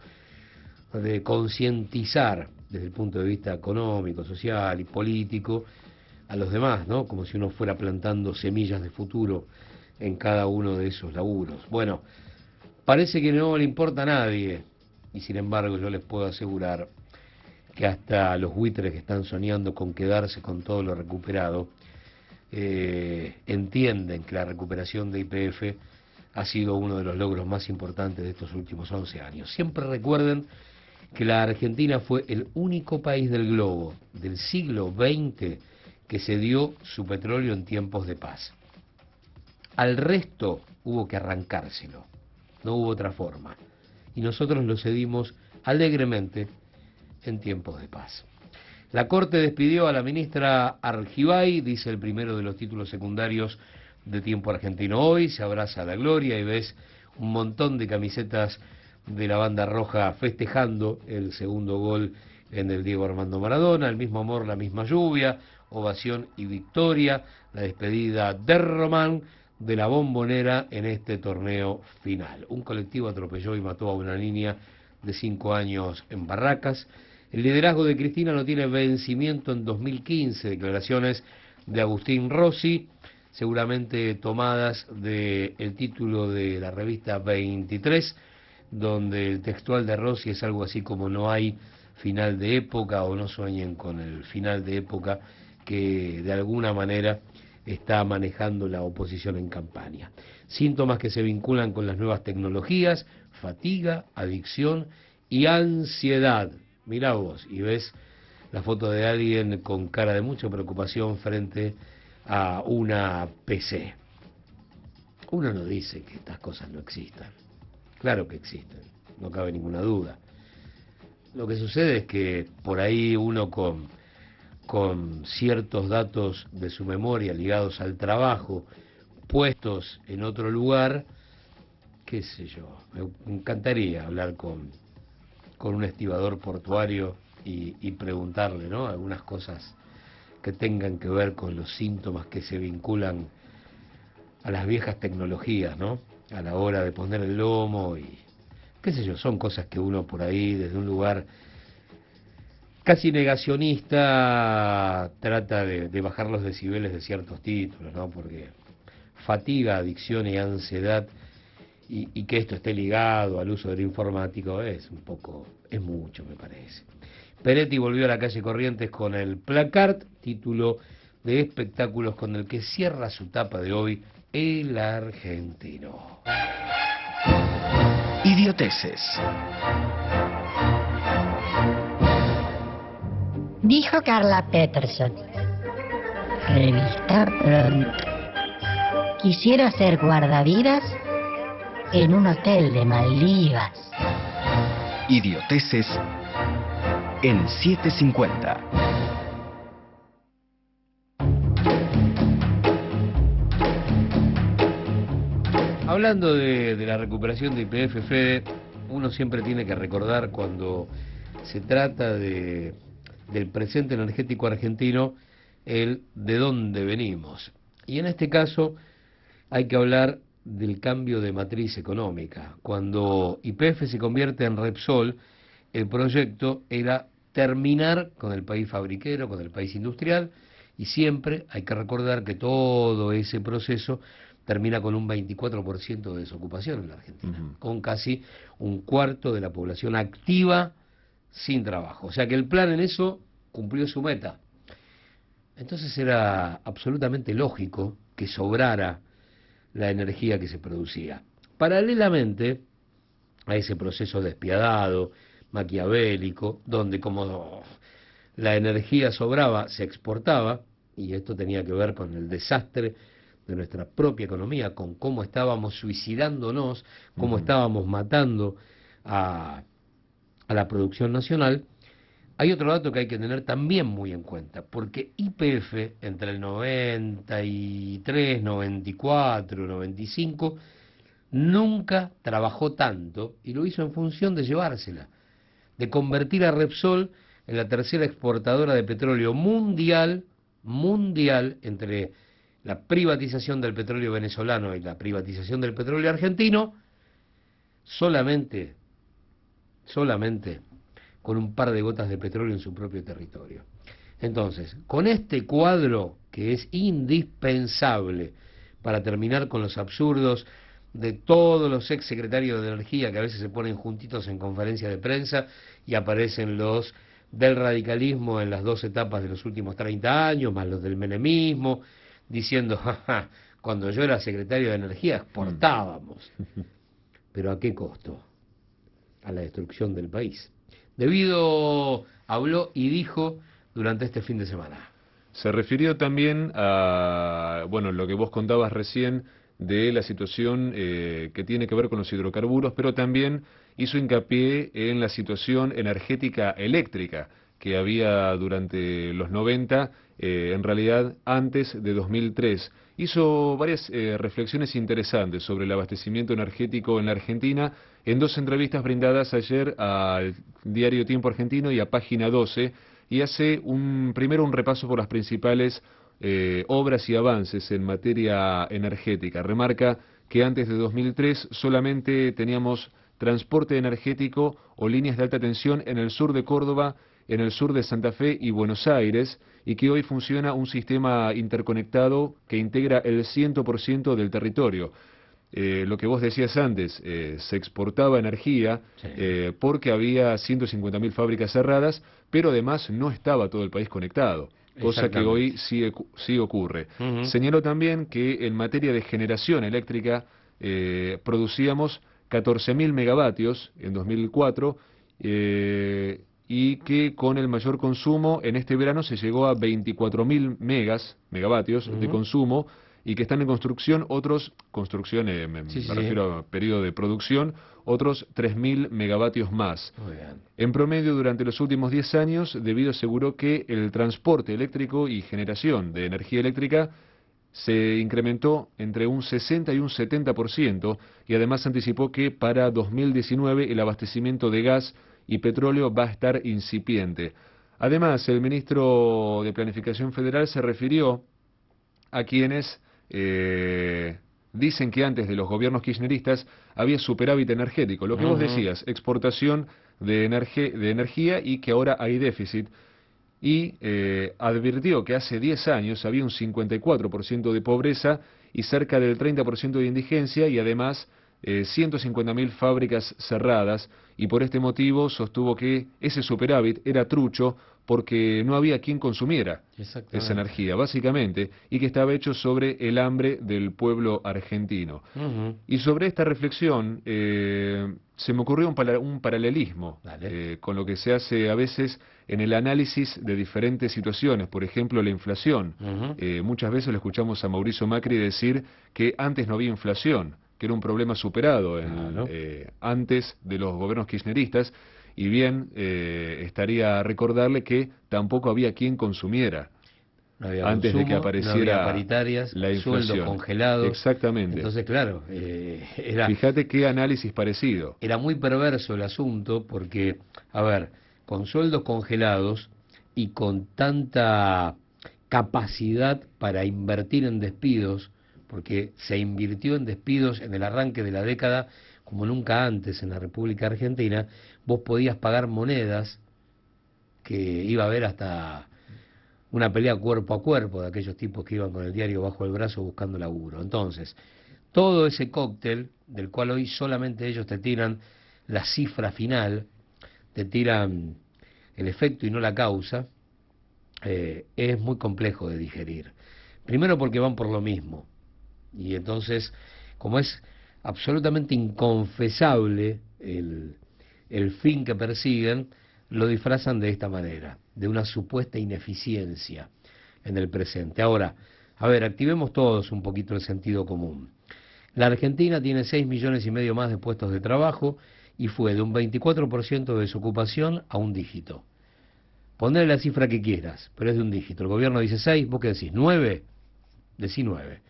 de concientizar desde el punto de vista económico, social y político a los demás, ¿no? Como si uno fuera plantando semillas de futuro en cada uno de esos laburos. Bueno, parece que no le importa a nadie, y sin embargo yo les puedo asegurar que hasta los buitres que están soñando con quedarse con todo lo recuperado, Eh, entienden que la recuperación de Y P F ha sido uno de los logros más importantes de estos últimos once años. Siempre recuerden que la Argentina fue el único país del globo del siglo veinte que cedió su petróleo en tiempos de paz. Al resto hubo que arrancárselo, no hubo otra forma, y nosotros lo cedimos alegremente en tiempos de paz. La Corte despidió a la ministra Argibay, dice el primero de los títulos secundarios de Tiempo Argentino hoy. Se abraza a la gloria y ves un montón de camisetas de la banda roja festejando el segundo gol en el Diego Armando Maradona. El mismo amor, la misma lluvia, ovación y victoria. La despedida de Román de la Bombonera en este torneo final. Un colectivo atropelló y mató a una niña de cinco años en Barracas. El liderazgo de Cristina no tiene vencimiento en dos mil quince, declaraciones de Agustín Rossi, seguramente tomadas del título de la revista veintitrés, donde el textual de Rossi es algo así como: no hay final de época, o no sueñen con el final de época que de alguna manera está manejando la oposición en campaña. Síntomas que se vinculan con las nuevas tecnologías: fatiga, adicción y ansiedad. Mirá vos, y ves la foto de alguien con cara de mucha preocupación frente a una P C. Uno no dice que estas cosas no existan. Claro que existen, no cabe ninguna duda. Lo que sucede es que por ahí uno con, con ciertos datos de su memoria ligados al trabajo, puestos en otro lugar, qué sé yo, me encantaría hablar con... con un estibador portuario y, y preguntarle, ¿no?, algunas cosas que tengan que ver con los síntomas que se vinculan a las viejas tecnologías, ¿no?, a la hora de poner el lomo y qué sé yo, son cosas que uno por ahí desde un lugar casi negacionista trata de, de bajar los decibeles de ciertos títulos, ¿no?, porque fatiga, adicción y ansiedad, Y, y que esto esté ligado al uso del informático es un poco, es mucho, me parece. Peretti volvió a la calle Corrientes con el placard, título de espectáculos con el que cierra su tapa de hoy El Argentino. Idioteces. Dijo Carla Peterson: revista Pronto. Quisiera ser guardavidas en un hotel de Maldivas. Idioteces en setecientos cincuenta. Hablando de, de la recuperación de Y P F, Fede, uno siempre tiene que recordar cuando se trata de, del presente energético argentino, el de dónde venimos. Y en este caso hay que hablar del cambio de matriz económica. Cuando Y P F se convierte en Repsol, el proyecto era terminar con el país fabriquero, con el país industrial, y siempre hay que recordar que todo ese proceso termina con un veinticuatro por ciento de desocupación en la Argentina, uh-huh. con casi un cuarto de la población activa sin trabajo. O sea que el plan en eso cumplió su meta. Entonces era absolutamente lógico que sobrara la energía que se producía. Paralelamente a ese proceso despiadado, maquiavélico, donde como la energía sobraba, se exportaba, y esto tenía que ver con el desastre de nuestra propia economía, con cómo estábamos suicidándonos, cómo uh-huh. estábamos matando a, a la producción nacional. Hay otro dato que hay que tener también muy en cuenta, porque Y P F entre el noventa y tres, noventa y cuatro, noventa y cinco nunca trabajó tanto, y lo hizo en función de llevársela, de convertir a Repsol en la tercera exportadora de petróleo mundial, mundial, entre la privatización del petróleo venezolano y la privatización del petróleo argentino, solamente, solamente con un par de gotas de petróleo en su propio territorio. Entonces, con este cuadro que es indispensable para terminar con los absurdos de todos los ex secretarios de Energía que a veces se ponen juntitos en conferencia de prensa y aparecen los del radicalismo en las dos etapas de los últimos treinta años, más los del menemismo, diciendo, jaja, cuando yo era secretario de Energía exportábamos. ¿Pero a qué costo? A la destrucción del país. Debido, habló y dijo durante este fin de semana. Se refirió también a, bueno, lo que vos contabas recién de la situación eh, que tiene que ver con los hidrocarburos, pero también hizo hincapié en la situación energética eléctrica que había durante los noventa, eh, en realidad antes de dos mil tres. Hizo varias eh, reflexiones interesantes sobre el abastecimiento energético en la Argentina en dos entrevistas brindadas ayer al diario Tiempo Argentino y a Página doce, y hace un primero un repaso por las principales eh, obras y avances en materia energética. Remarca que antes de dos mil tres solamente teníamos transporte energético o líneas de alta tensión en el sur de Córdoba, en el sur de Santa Fe y Buenos Aires, y que hoy funciona un sistema interconectado que integra el cien por ciento del territorio. Eh, lo que vos decías antes, eh, se exportaba energía sí. eh, porque había ciento cincuenta mil fábricas cerradas, pero además no estaba todo el país conectado, cosa que hoy sí, sí ocurre. Uh-huh. Señaló también que en materia de generación eléctrica eh, producíamos catorce mil megavatios en dos mil cuatro, eh, y que con el mayor consumo en este verano se llegó a veinticuatro mil megas, megavatios uh-huh. de consumo, y que están en construcción otros, construcción eh, me, sí, me sí, refiero sí. a periodo de producción, otros tres mil megavatios más. Muy bien. En promedio, durante los últimos diez años, Debido aseguró que el transporte eléctrico y generación de energía eléctrica se incrementó entre un sesenta y un setenta por ciento, y además anticipó que para dos mil diecinueve el abastecimiento de gas y petróleo va a estar incipiente. Además, el ministro de Planificación Federal se refirió a quienes eh, dicen que antes de los gobiernos kirchneristas había superávit energético, lo que uh-huh. vos decías, exportación de, energe, de energía, y que ahora hay déficit, y eh, advirtió que hace diez años había un cincuenta y cuatro por ciento de pobreza y cerca del treinta por ciento de indigencia, y además eh, ciento cincuenta mil fábricas cerradas, y por este motivo sostuvo que ese superávit era trucho porque no había quien consumiera esa energía, básicamente, y que estaba hecho sobre el hambre del pueblo argentino. Uh-huh. Y sobre esta reflexión, eh, Se me ocurrió un, para, un paralelismo eh, con lo que se hace a veces en el análisis de diferentes situaciones. Por ejemplo, la inflación. Uh-huh. eh, muchas veces lo escuchamos a Mauricio Macri decir que antes no había inflación, que era un problema superado en, claro. eh, antes de los gobiernos kirchneristas, y bien eh, estaría recordarle que tampoco había quien consumiera. No había antes consumo, de que apareciera no había paritarias, la inflación. Sueldos congelados. Exactamente. Entonces, claro, eh, era... Fíjate qué análisis parecido. Era muy perverso el asunto porque, a ver, con sueldos congelados y con tanta capacidad para invertir en despidos, porque se invirtió en despidos en el arranque de la década como nunca antes en la República Argentina, vos podías pagar monedas que iba a haber hasta una pelea cuerpo a cuerpo de aquellos tipos que iban con el diario bajo el brazo buscando laburo. Entonces, todo ese cóctel, del cual hoy solamente ellos te tiran la cifra final, te tiran el efecto y no la causa, eh, es muy complejo de digerir. Primero porque van por lo mismo, y entonces, como es absolutamente inconfesable el, el fin que persiguen, lo disfrazan de esta manera, de una supuesta ineficiencia en el presente. Ahora, a ver, activemos todos un poquito el sentido común. La Argentina tiene seis millones y medio más de puestos de trabajo y fue de un veinticuatro por ciento de desocupación a un dígito. Ponle la cifra que quieras, pero es de un dígito. El gobierno dice seis, ¿vos qué decís? ¿nueve? Decí nueve.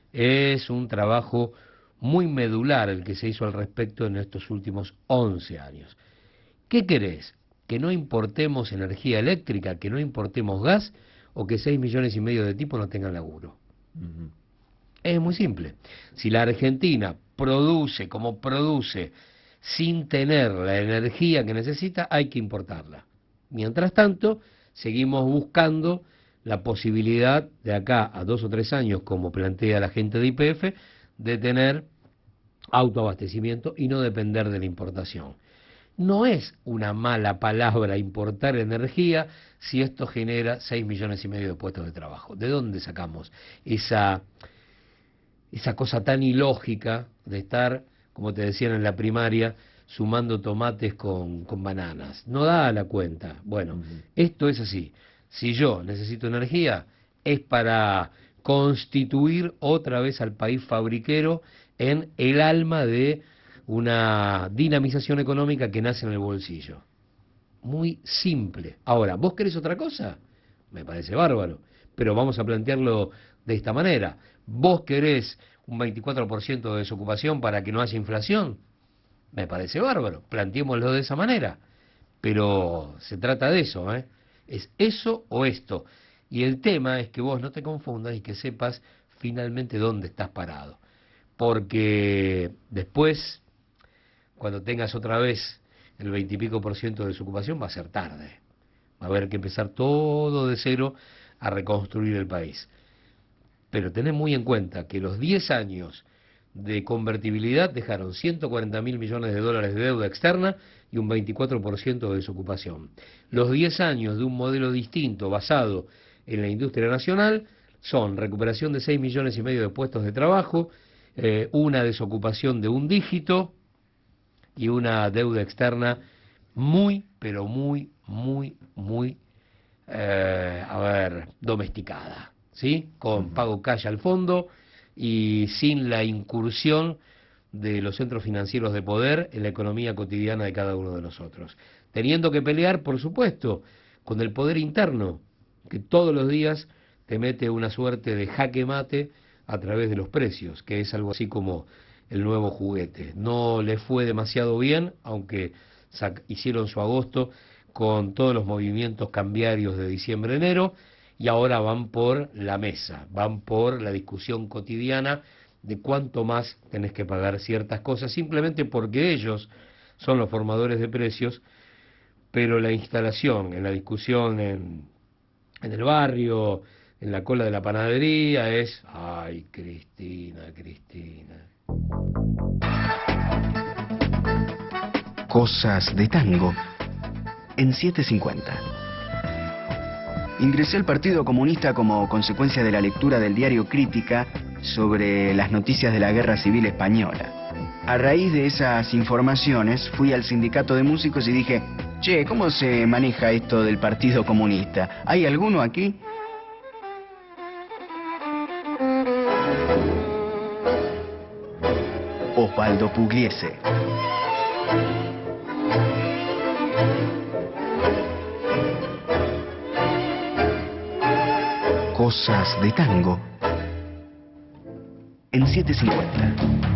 Es un trabajo muy medular el que se hizo al respecto en estos últimos once años. ¿Qué querés? ¿Que no importemos energía eléctrica, que no importemos gas, o que seis millones y medio de tipos no tengan laburo? Uh-huh. Es muy simple. Si la Argentina produce como produce sin tener la energía que necesita, hay que importarla. Mientras tanto, seguimos buscando la posibilidad de acá a dos o tres años, como plantea la gente de Y P F, de tener autoabastecimiento y no depender de la importación. No es una mala palabra importar energía si esto genera seis millones y medio de puestos de trabajo. ¿De dónde sacamos esa, esa cosa tan ilógica de estar, como te decían en la primaria, sumando tomates con, con bananas? No da la cuenta. Bueno, uh-huh. Esto es así. Si yo necesito energía, es para constituir otra vez al país fabriquero en el alma de una dinamización económica que nace en el bolsillo. Muy simple. Ahora, ¿vos querés otra cosa? Me parece bárbaro, pero vamos a plantearlo de esta manera. ¿Vos querés un veinticuatro por ciento de desocupación para que no haya inflación? Me parece bárbaro, planteémoslo de esa manera. Pero se trata de eso, ¿eh? Es eso o esto. Y el tema es que vos no te confundas y que sepas finalmente dónde estás parado. Porque después, cuando tengas otra vez el veintipico por ciento de desocupación, va a ser tarde. Va a haber que empezar todo de cero a reconstruir el país. Pero tened muy en cuenta que los diez años de convertibilidad dejaron ciento cuarenta mil millones de dólares de deuda externa y un veinticuatro por ciento de desocupación. Los diez años de un modelo distinto basado en la industria nacional son recuperación de seis millones y medio de puestos de trabajo, eh, una desocupación de un dígito y una deuda externa muy, pero muy, muy, muy, eh, a ver, domesticada, ¿sí? Con pago cash al fondo y sin la incursión de los centros financieros de poder en la economía cotidiana de cada uno de nosotros. Teniendo que pelear, por supuesto, con el poder interno, que todos los días te mete una suerte de jaque mate a través de los precios, que es algo así como el nuevo juguete. No le fue demasiado bien, aunque hicieron su agosto con todos los movimientos cambiarios de diciembre-enero, y ahora van por la mesa, van por la discusión cotidiana de cuánto más tenés que pagar ciertas cosas, simplemente porque ellos son los formadores de precios, pero la instalación, en la discusión en, en el barrio, en la cola de la panadería, es, ay, Cristina, Cristina. Cosas de tango en setecientos cincuenta. Ingresé al Partido Comunista como consecuencia de la lectura del diario Crítica sobre las noticias de la Guerra Civil Española. A raíz de esas informaciones, fui al sindicato de músicos y dije, che, ¿cómo se maneja esto del Partido Comunista? ¿Hay alguno aquí? Osvaldo Pugliese. Cosas de tango. En siete cincuenta.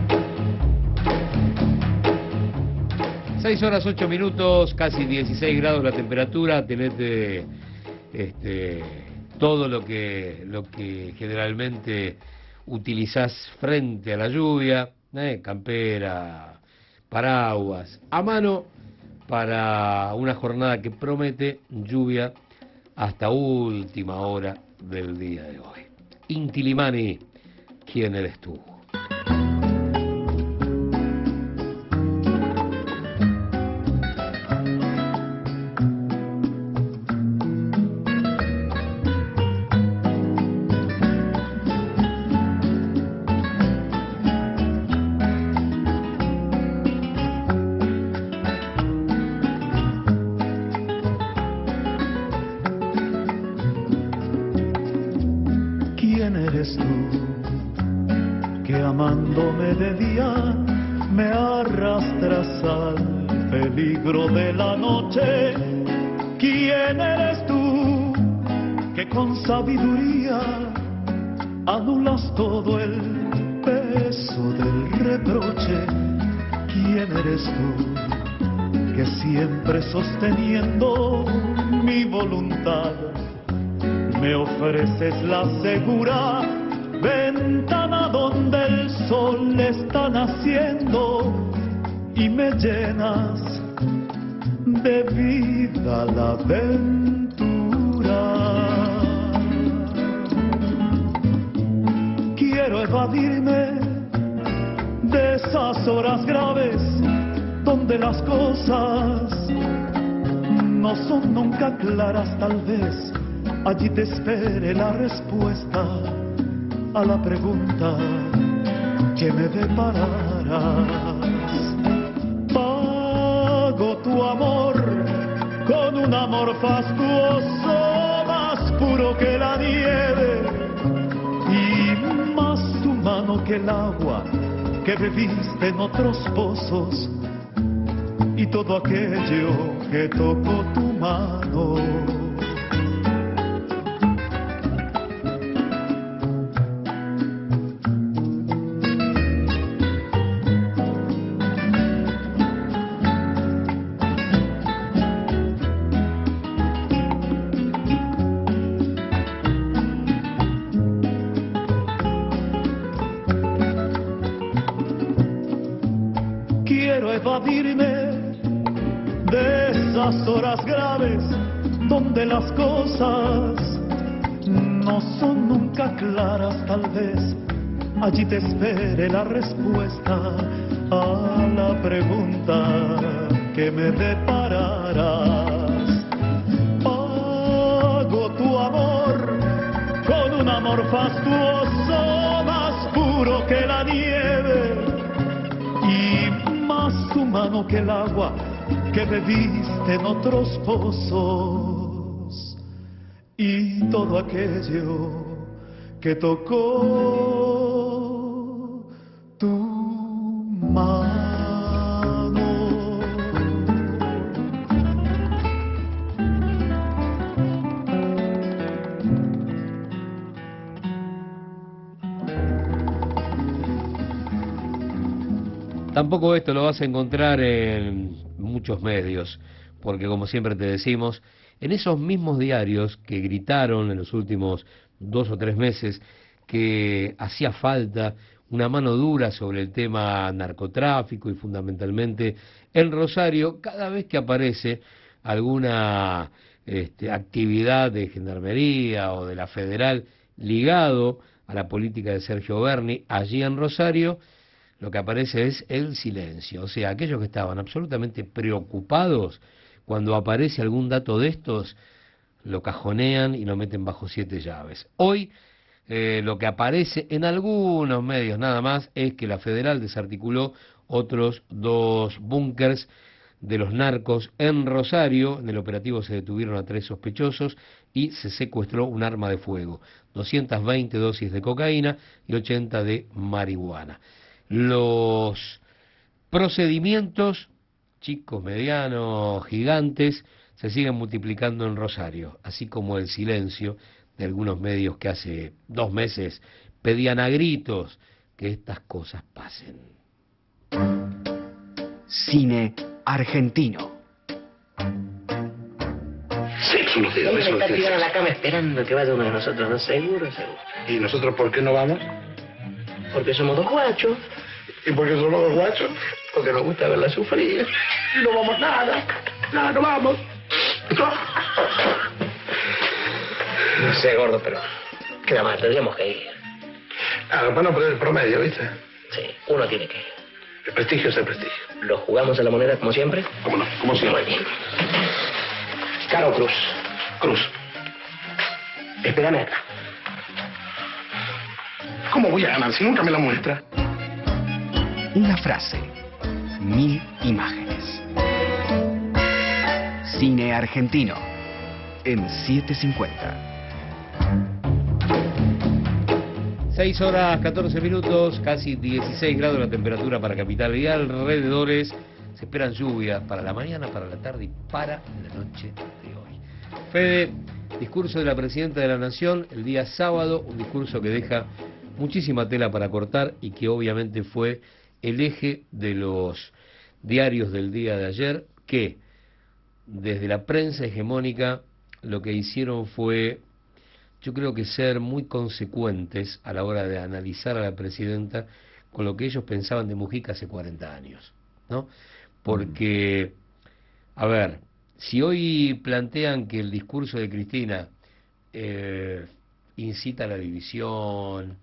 seis horas ocho minutos, casi dieciséis grados la temperatura. Tenete este, todo lo que, lo que generalmente utilizás frente a la lluvia, eh, campera, paraguas, a mano para una jornada que promete lluvia hasta última hora del día de hoy. Inti Illimani, ¿quién eres tú? Sabiduría, anulas todo el peso del reproche. ¿Quién eres tú que siempre sosteniendo mi voluntad me ofreces la segura ventana donde el sol está naciendo y me llenas de vida la aventura? Quiero evadirme de esas horas graves donde las cosas no son nunca claras. Tal vez allí te espere la respuesta a la pregunta que me depararás. Pago tu amor con un amor fastuoso, más puro que la nieve y más humano que el agua que bebiste en otros pozos, y todo aquello que tocó tu mano. De esas horas graves donde las cosas no son nunca claras. Tal vez allí te espere la respuesta a la pregunta que me depararás. Pago tu amor con un amor fastuoso, más puro que la nieve y más humano que el agua que bebiste en otros pozos, y todo aquello que tocó tu mano. Tampoco esto lo vas a encontrar en muchos medios, porque como siempre te decimos, en esos mismos diarios que gritaron en los últimos dos o tres meses que hacía falta una mano dura sobre el tema narcotráfico y fundamentalmente en Rosario, cada vez que aparece alguna este, actividad de Gendarmería o de la Federal ligado a la política de Sergio Berni allí en Rosario, lo que aparece es el silencio. O sea, aquellos que estaban absolutamente preocupados, cuando aparece algún dato de estos, lo cajonean y lo meten bajo siete llaves. Hoy, eh, lo que aparece en algunos medios nada más es que la Federal desarticuló otros dos búnkers de los narcos en Rosario. En el operativo se detuvieron a tres sospechosos y se secuestró un arma de fuego, doscientas veinte dosis de cocaína y ochenta de marihuana. Los procedimientos, chicos, medianos, gigantes, se siguen multiplicando en Rosario, así como el silencio de algunos medios que hace dos meses pedían a gritos que estas cosas pasen. Cine argentino. Sexo, no te Él está tirado a la cama esperando que vaya uno de nosotros, ¿no? Seguro, seguro. ¿Y nosotros por qué no vamos? Porque somos dos guachos. ¿Y por qué somos dos guachos? Porque nos gusta verla sufrir. Y no vamos nada. Nada, no vamos. No sé, gordo, pero queda mal, tendríamos que ir. Ah, para no perder el promedio, ¿viste? Sí, uno tiene que ir. El prestigio es el prestigio. ¿Lo jugamos a la moneda como siempre? ¿Cómo no? Como siempre. Muy bien. Caro Cruz. Cruz. Espérame acá. ¿Cómo voy a ganar si nunca me la muestra? Una frase, mil imágenes. Cine argentino en setecientos cincuenta. seis horas catorce minutos, casi dieciséis grados la temperatura para Capital y alrededores. Se esperan lluvias para la mañana, para la tarde y para la noche de hoy. Fede, discurso de la Presidenta de la Nación el día sábado, un discurso que deja muchísima tela para cortar y que obviamente fue el eje de los diarios del día de ayer, que desde la prensa hegemónica lo que hicieron fue, yo creo que ser muy consecuentes a la hora de analizar a la Presidenta con lo que ellos pensaban de Mujica hace cuarenta años, ¿no? Porque, a ver, si hoy plantean que el discurso de Cristina eh, incita a la división,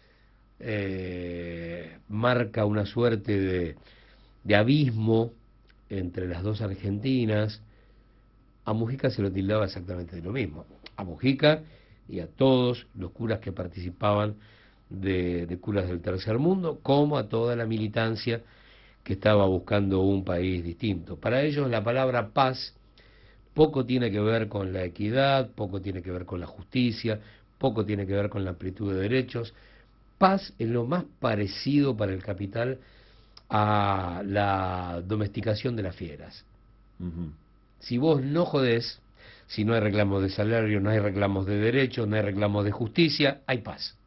eh, marca una suerte de, de abismo entre las dos Argentinas, a Mujica se lo tildaba exactamente de lo mismo. A Mujica y a todos los curas que participaban de, de curas del tercer mundo, como a toda la militancia que estaba buscando un país distinto. Para ellos la palabra paz poco tiene que ver con la equidad, poco tiene que ver con la justicia, poco tiene que ver con la amplitud de derechos. Paz es lo más parecido para el capital a la domesticación de las fieras. Uh-huh. Si vos no jodés, si no hay reclamos de salario, no hay reclamos de derechos, no hay reclamos de justicia, hay paz.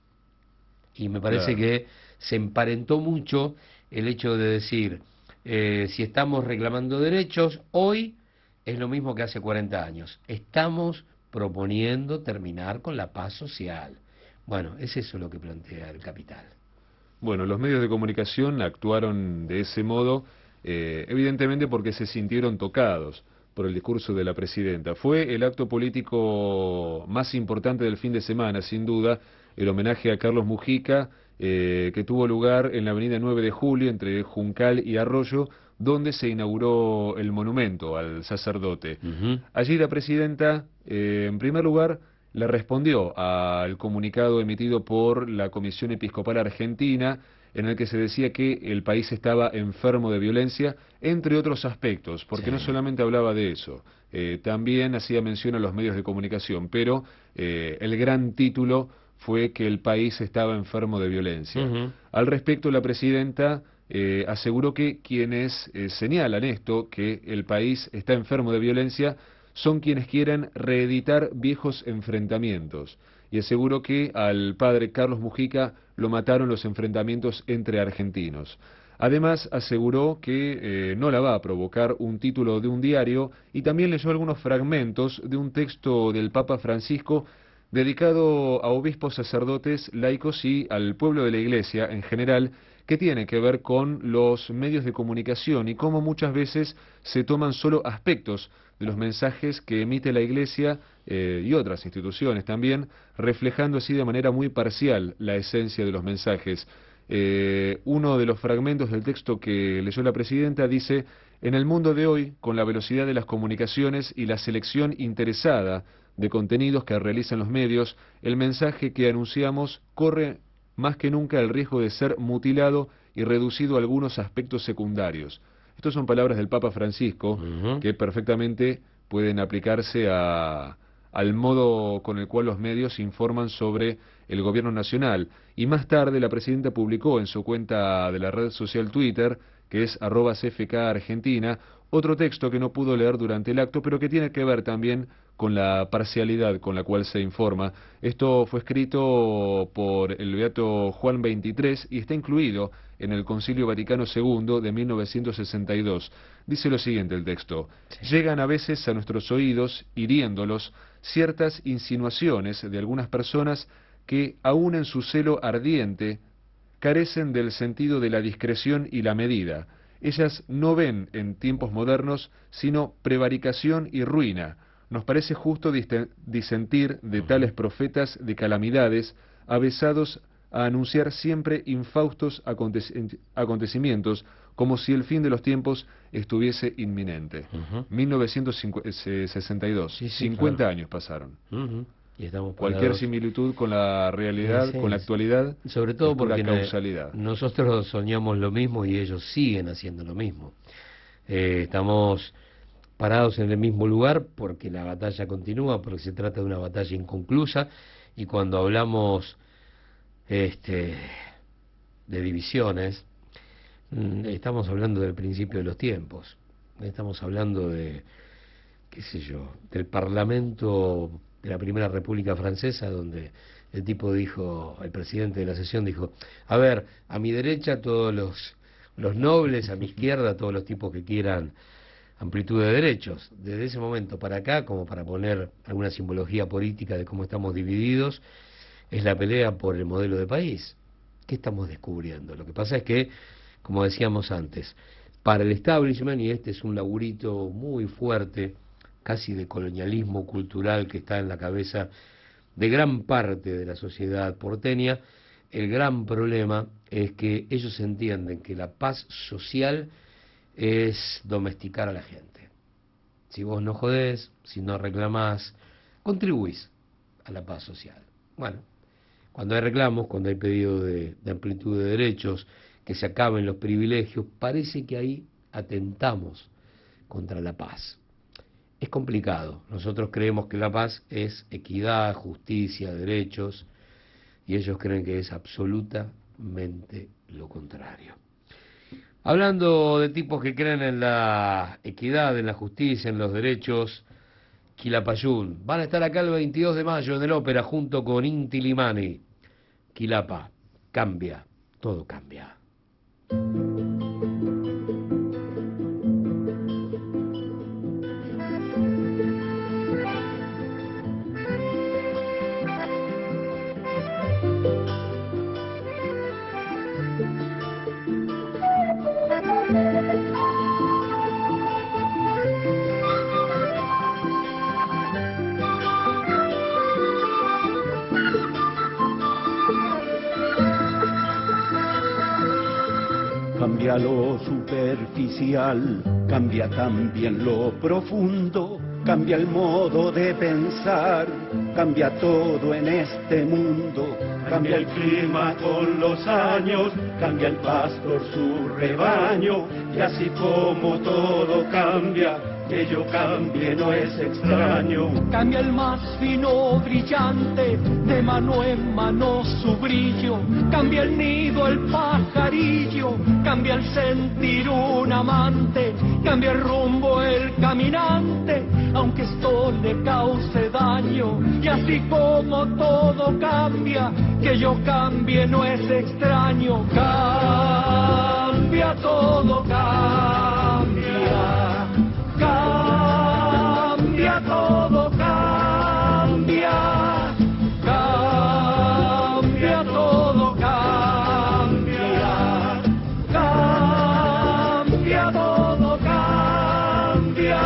Y me parece claro. que se emparentó mucho el hecho de decir, eh, si estamos reclamando derechos, hoy es lo mismo que hace cuarenta años. Estamos proponiendo terminar con la paz social. Bueno, es eso lo que plantea el Capital. Bueno, los medios de comunicación actuaron de ese modo, eh, evidentemente porque se sintieron tocados por el discurso de la Presidenta. Fue el acto político más importante del fin de semana, sin duda, el homenaje a Carlos Mujica, eh, que tuvo lugar en la avenida nueve de julio, entre Juncal y Arroyo, donde se inauguró el monumento al sacerdote. Uh-huh. Allí la Presidenta, eh, en primer lugar, le respondió al comunicado emitido por la Comisión Episcopal Argentina, en el que se decía que el país estaba enfermo de violencia, entre otros aspectos, porque sí. no solamente hablaba de eso, eh, también hacía mención a los medios de comunicación, pero eh, el gran título fue que el país estaba enfermo de violencia. Uh-huh. Al respecto, la Presidenta eh, aseguró que quienes eh, señalan esto, que el país está enfermo de violencia, son quienes quieren reeditar viejos enfrentamientos, y aseguró que al padre Carlos Mujica lo mataron los enfrentamientos entre argentinos. Además, aseguró que eh, no la va a provocar un título de un diario, y también leyó algunos fragmentos de un texto del Papa Francisco dedicado a obispos, sacerdotes, laicos y al pueblo de la Iglesia en general, que tiene que ver con los medios de comunicación y cómo muchas veces se toman solo aspectos de los mensajes que emite la Iglesia eh, y otras instituciones también, reflejando así de manera muy parcial la esencia de los mensajes. Eh, uno de los fragmentos del texto que leyó la Presidenta dice: en el mundo de hoy, con la velocidad de las comunicaciones y la selección interesada de contenidos que realizan los medios, el mensaje que anunciamos corre más que nunca el riesgo de ser mutilado y reducido a algunos aspectos secundarios. Estas son palabras del Papa Francisco, uh-huh. que perfectamente pueden aplicarse a, al modo con el cual los medios informan sobre el gobierno nacional. Y más tarde la presidenta publicó en su cuenta de la red social Twitter, que es arroba C F K Argentina, otro texto que no pudo leer durante el acto, pero que tiene que ver también con la parcialidad con la cual se informa. Esto fue escrito por el beato Juan veintitrés y está incluido en el Concilio Vaticano segundo de mil novecientos sesenta y dos. Dice lo siguiente el texto: sí. Llegan a veces a nuestros oídos, hiriéndolos, ciertas insinuaciones de algunas personas que, aun en su celo ardiente, carecen del sentido de la discreción y la medida. Ellas no ven en tiempos modernos sino prevaricación y ruina. Nos parece justo disentir de tales profetas de calamidades, avesados a anunciar siempre infaustos acontecimientos, como si el fin de los tiempos estuviese inminente. Uh-huh. mil novecientos sesenta y dos, sí, sí, cincuenta claro. años pasaron. Uh-huh. Y estamos Cualquier parados. Similitud con la realidad, sí, con la actualidad, sobre todo porque la causalidad. Nosotros soñamos lo mismo y ellos siguen haciendo lo mismo. Eh, estamos parados en el mismo lugar porque la batalla continúa, porque se trata de una batalla inconclusa, y cuando hablamos este, de divisiones, estamos hablando del principio de los tiempos, estamos hablando de, qué sé yo, del Parlamento de la Primera República Francesa, donde el tipo dijo, el presidente de la sesión dijo, a ver, a mi derecha todos los, los nobles, a mi izquierda todos los tipos que quieran amplitud de derechos. Desde ese momento para acá, como para poner alguna simbología política de cómo estamos divididos, es la pelea por el modelo de país. ¿Qué estamos descubriendo? Lo que pasa es que, como decíamos antes, para el establishment, y este es un laburito muy fuerte, casi de colonialismo cultural que está en la cabeza de gran parte de la sociedad porteña, el gran problema es que ellos entienden que la paz social es domesticar a la gente. Si vos no jodés, si no reclamás, contribuís a la paz social. Bueno, cuando hay reclamos, cuando hay pedido de, de amplitud de derechos, que se acaben los privilegios, parece que ahí atentamos contra la paz. Es complicado. Nosotros creemos que la paz es equidad, justicia, derechos, y ellos creen que es absolutamente lo contrario. Hablando de tipos que creen en la equidad, en la justicia, en los derechos, Quilapayún. Van a estar acá el veintidós de mayo en el Ópera junto con Inti Illimani. Quilapa, cambia, todo cambia. Cambia lo superficial, cambia también lo profundo, cambia el modo de pensar, cambia todo en este mundo, cambia el clima con los años, cambia el pastor su rebaño, y así como todo cambia, que yo cambie no es extraño. Cambia el más fino brillante, de mano en mano su brillo, cambia el nido el pajarillo, cambia el sentir un amante, cambia el rumbo el caminante, aunque esto le cause daño. Y así como todo cambia, que yo cambie no es extraño. Cambia, todo cambia. Cambia, todo cambia, cambia, todo cambia, cambia, todo cambia.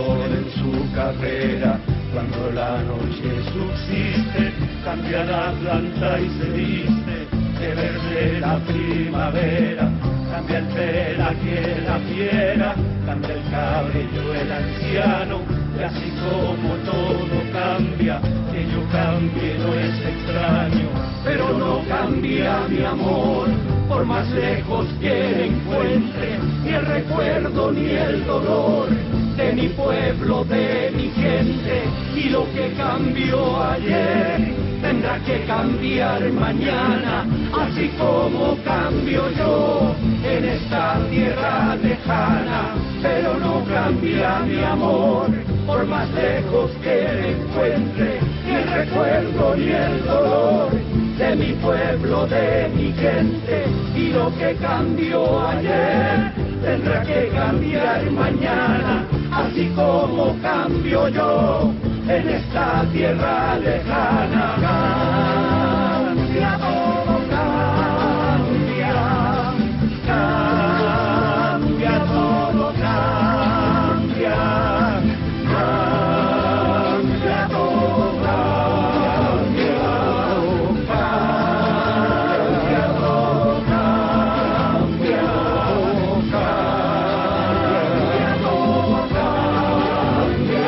motor en su carrera. Cuando la noche subsiste, cambia la planta y se viste de verde la primavera. Cambia el pelaje la fiera, cambia el cabello el anciano, y así como todo cambia, que yo cambie no es extraño, pero no cambia mi amor, por más lejos que me encuentre, ni el recuerdo ni el dolor de mi pueblo, de mi gente, y lo que cambió ayer tendrá que cambiar mañana, así como cambio yo en esta tierra lejana, pero no cambia mi amor, por más lejos que me encuentre, ni el recuerdo ni el dolor de mi pueblo, de mi gente, y lo que cambió ayer tendrá que cambiar mañana, así como cambio yo en esta tierra lejana. Cambia todo, cambia, cambia todo, cambia, cambia todo, cambia, cambia todo, cambia, cambia todo, cambia.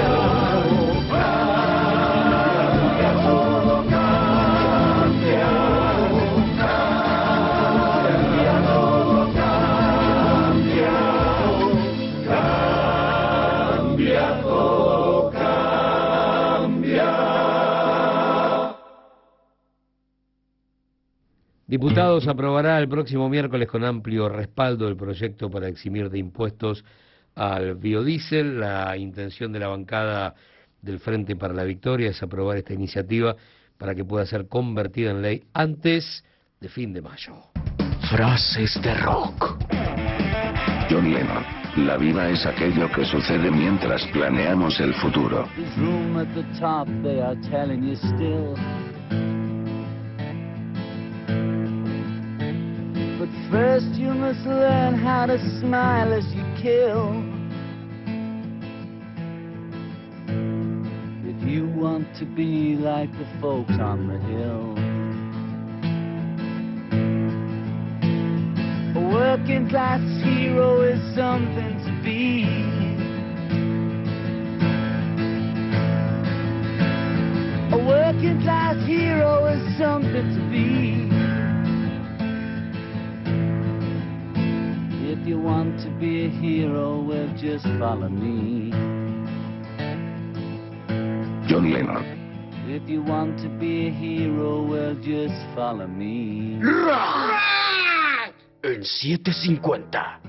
Diputados aprobará el próximo miércoles con amplio respaldo el proyecto para eximir de impuestos al biodiesel. La intención de la bancada del Frente para la Victoria es aprobar esta iniciativa para que pueda ser convertida en ley antes de fin de mayo. Frases de rock. John Lennon. La vida es aquello que sucede mientras planeamos el futuro. But first you must learn how to smile as you kill. If you want to be like the folks on the hill. A working class hero is something to be. A working class hero is something to be. If you want to be a hero, well, just follow me. John Lennon. If you want to be a hero, well, just follow me. En setecientos cincuenta.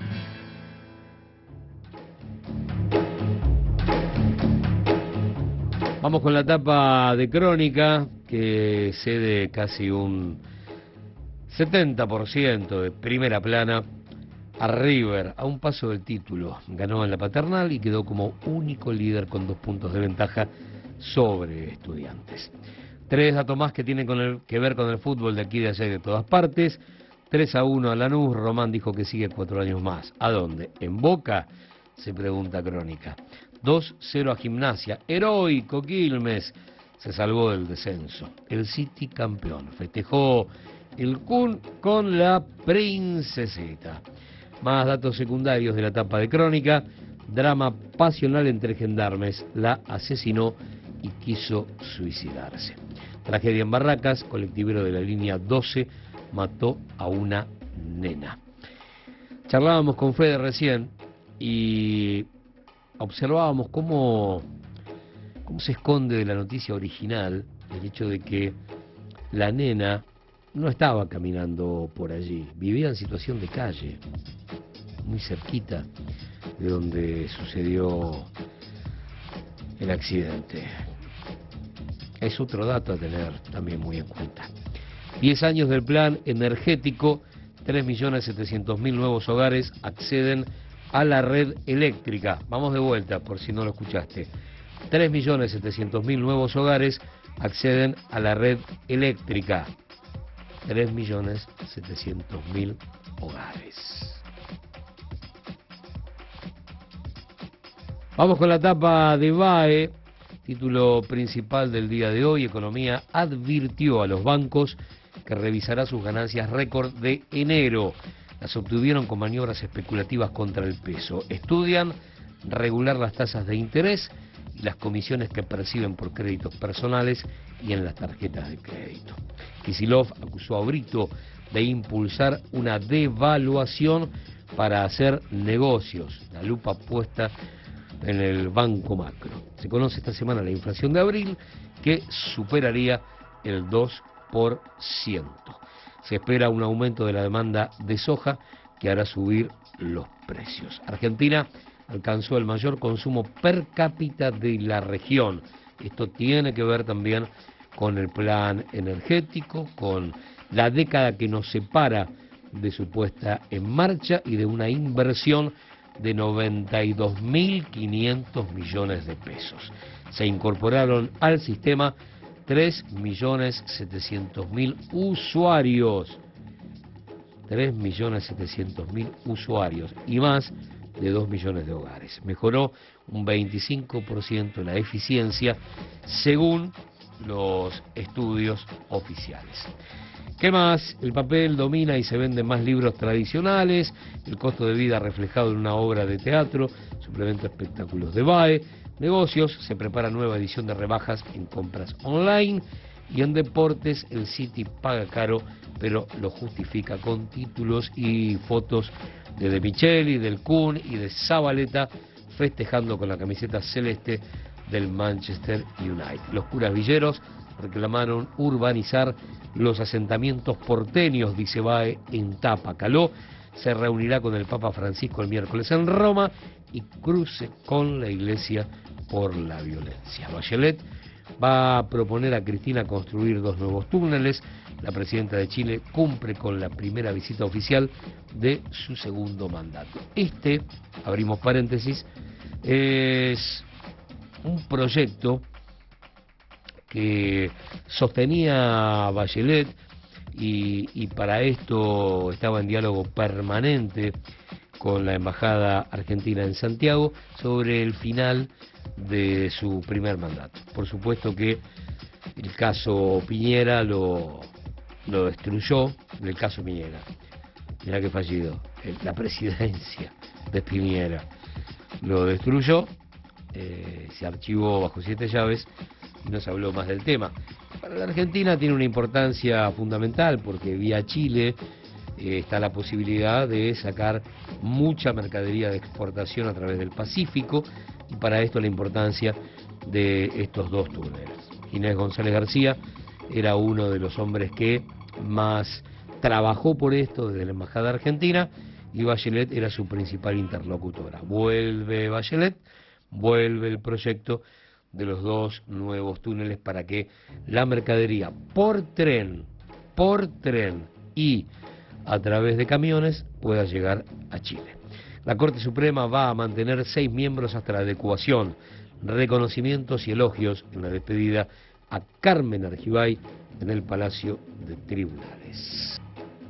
Vamos con la tapa de Crónica, que cede casi un setenta por ciento de primera plana a River, a un paso del título. Ganó en la Paternal y quedó como único líder con dos puntos de ventaja sobre Estudiantes. Tres datos más que tienen con el, que ver con el fútbol de aquí, de allá y de todas partes. tres a uno a Lanús. Román dijo que sigue cuatro años más. ¿A dónde? ¿En Boca? Se pregunta Crónica. dos cero a Gimnasia. Heroico Quilmes se salvó del descenso. El City campeón. Festejó el Kun con la princesita. Más datos secundarios de la tapa de Crónica. Drama pasional entre gendarmes. La asesinó y quiso suicidarse. Tragedia en Barracas. Colectivero de la línea doce mató a una nena. Charlábamos con Fede recién y observábamos cómo, cómo se esconde de la noticia original el hecho de que la nena no estaba caminando por allí, vivía en situación de calle, muy cerquita de donde sucedió el accidente. Es otro dato a tener también muy en cuenta. diez años del plan energético, tres millones setecientos mil nuevos hogares acceden a la red eléctrica. Vamos de vuelta, por si no lo escuchaste. tres millones setecientos mil nuevos hogares acceden a la red eléctrica. tres millones setecientos mil hogares. Vamos con la tapa de B A E, título principal del día de hoy. Economía advirtió a los bancos que revisará sus ganancias récord de enero. Las obtuvieron con maniobras especulativas contra el peso. Estudian regular las tasas de interés y las comisiones que perciben por créditos personales y en las tarjetas de crédito. Kicillof acusó a Brito de impulsar una devaluación para hacer negocios. La lupa puesta en el Banco Macro. Se conoce esta semana la inflación de abril, que superaría el dos por ciento. Se espera un aumento de la demanda de soja que hará subir los precios. Argentina alcanzó el mayor consumo per cápita de la región. Esto tiene que ver también con el plan energético, con la década que nos separa de su puesta en marcha y de una inversión de noventa y dos mil quinientos millones de pesos. Se incorporaron al sistema tres millones setecientos mil usuarios. tres millones setecientos mil usuarios y más de dos millones de hogares. Mejoró un veinticinco por ciento la eficiencia según los estudios oficiales. ¿Qué más? El papel domina y se venden más libros tradicionales, el costo de vida reflejado en una obra de teatro, suplemento espectáculos de B A E, negocios, se prepara nueva edición de rebajas en compras online y en deportes el City paga caro, pero lo justifica con títulos y fotos de De Micheli, del Kun y de Zabaleta festejando con la camiseta celeste del Manchester United. Los curas villeros reclamaron urbanizar los asentamientos porteños, dice B A E en tapa. Caló se reunirá con el Papa Francisco el miércoles en Roma y cruce con la Iglesia por la violencia. Bachelet va a proponer a Cristina construir dos nuevos túneles. La presidenta de Chile cumple con la primera visita oficial de su segundo mandato. Este, abrimos paréntesis, es un proyecto que sostenía Bachelet y, y para esto estaba en diálogo permanente con la Embajada Argentina en Santiago sobre el final de su primer mandato. Por supuesto que el caso Piñera lo, lo destruyó, el caso Piñera, mirá que fallido, la presidencia de Piñera lo destruyó, eh, se archivó bajo siete llaves y no se habló más del tema. Para la Argentina tiene una importancia fundamental porque vía Chile eh, está la posibilidad de sacar mucha mercadería de exportación a través del Pacífico y para esto la importancia de estos dos túneles. Inés González García era uno de los hombres que más trabajó por esto desde la Embajada Argentina y Bachelet era su principal interlocutora. Vuelve Bachelet, vuelve el proyecto de los dos nuevos túneles para que la mercadería por tren, por tren y a través de camiones pueda llegar a Chile. La Corte Suprema va a mantener seis miembros hasta la adecuación, reconocimientos y elogios en la despedida a Carmen Argibay en el Palacio de Tribunales.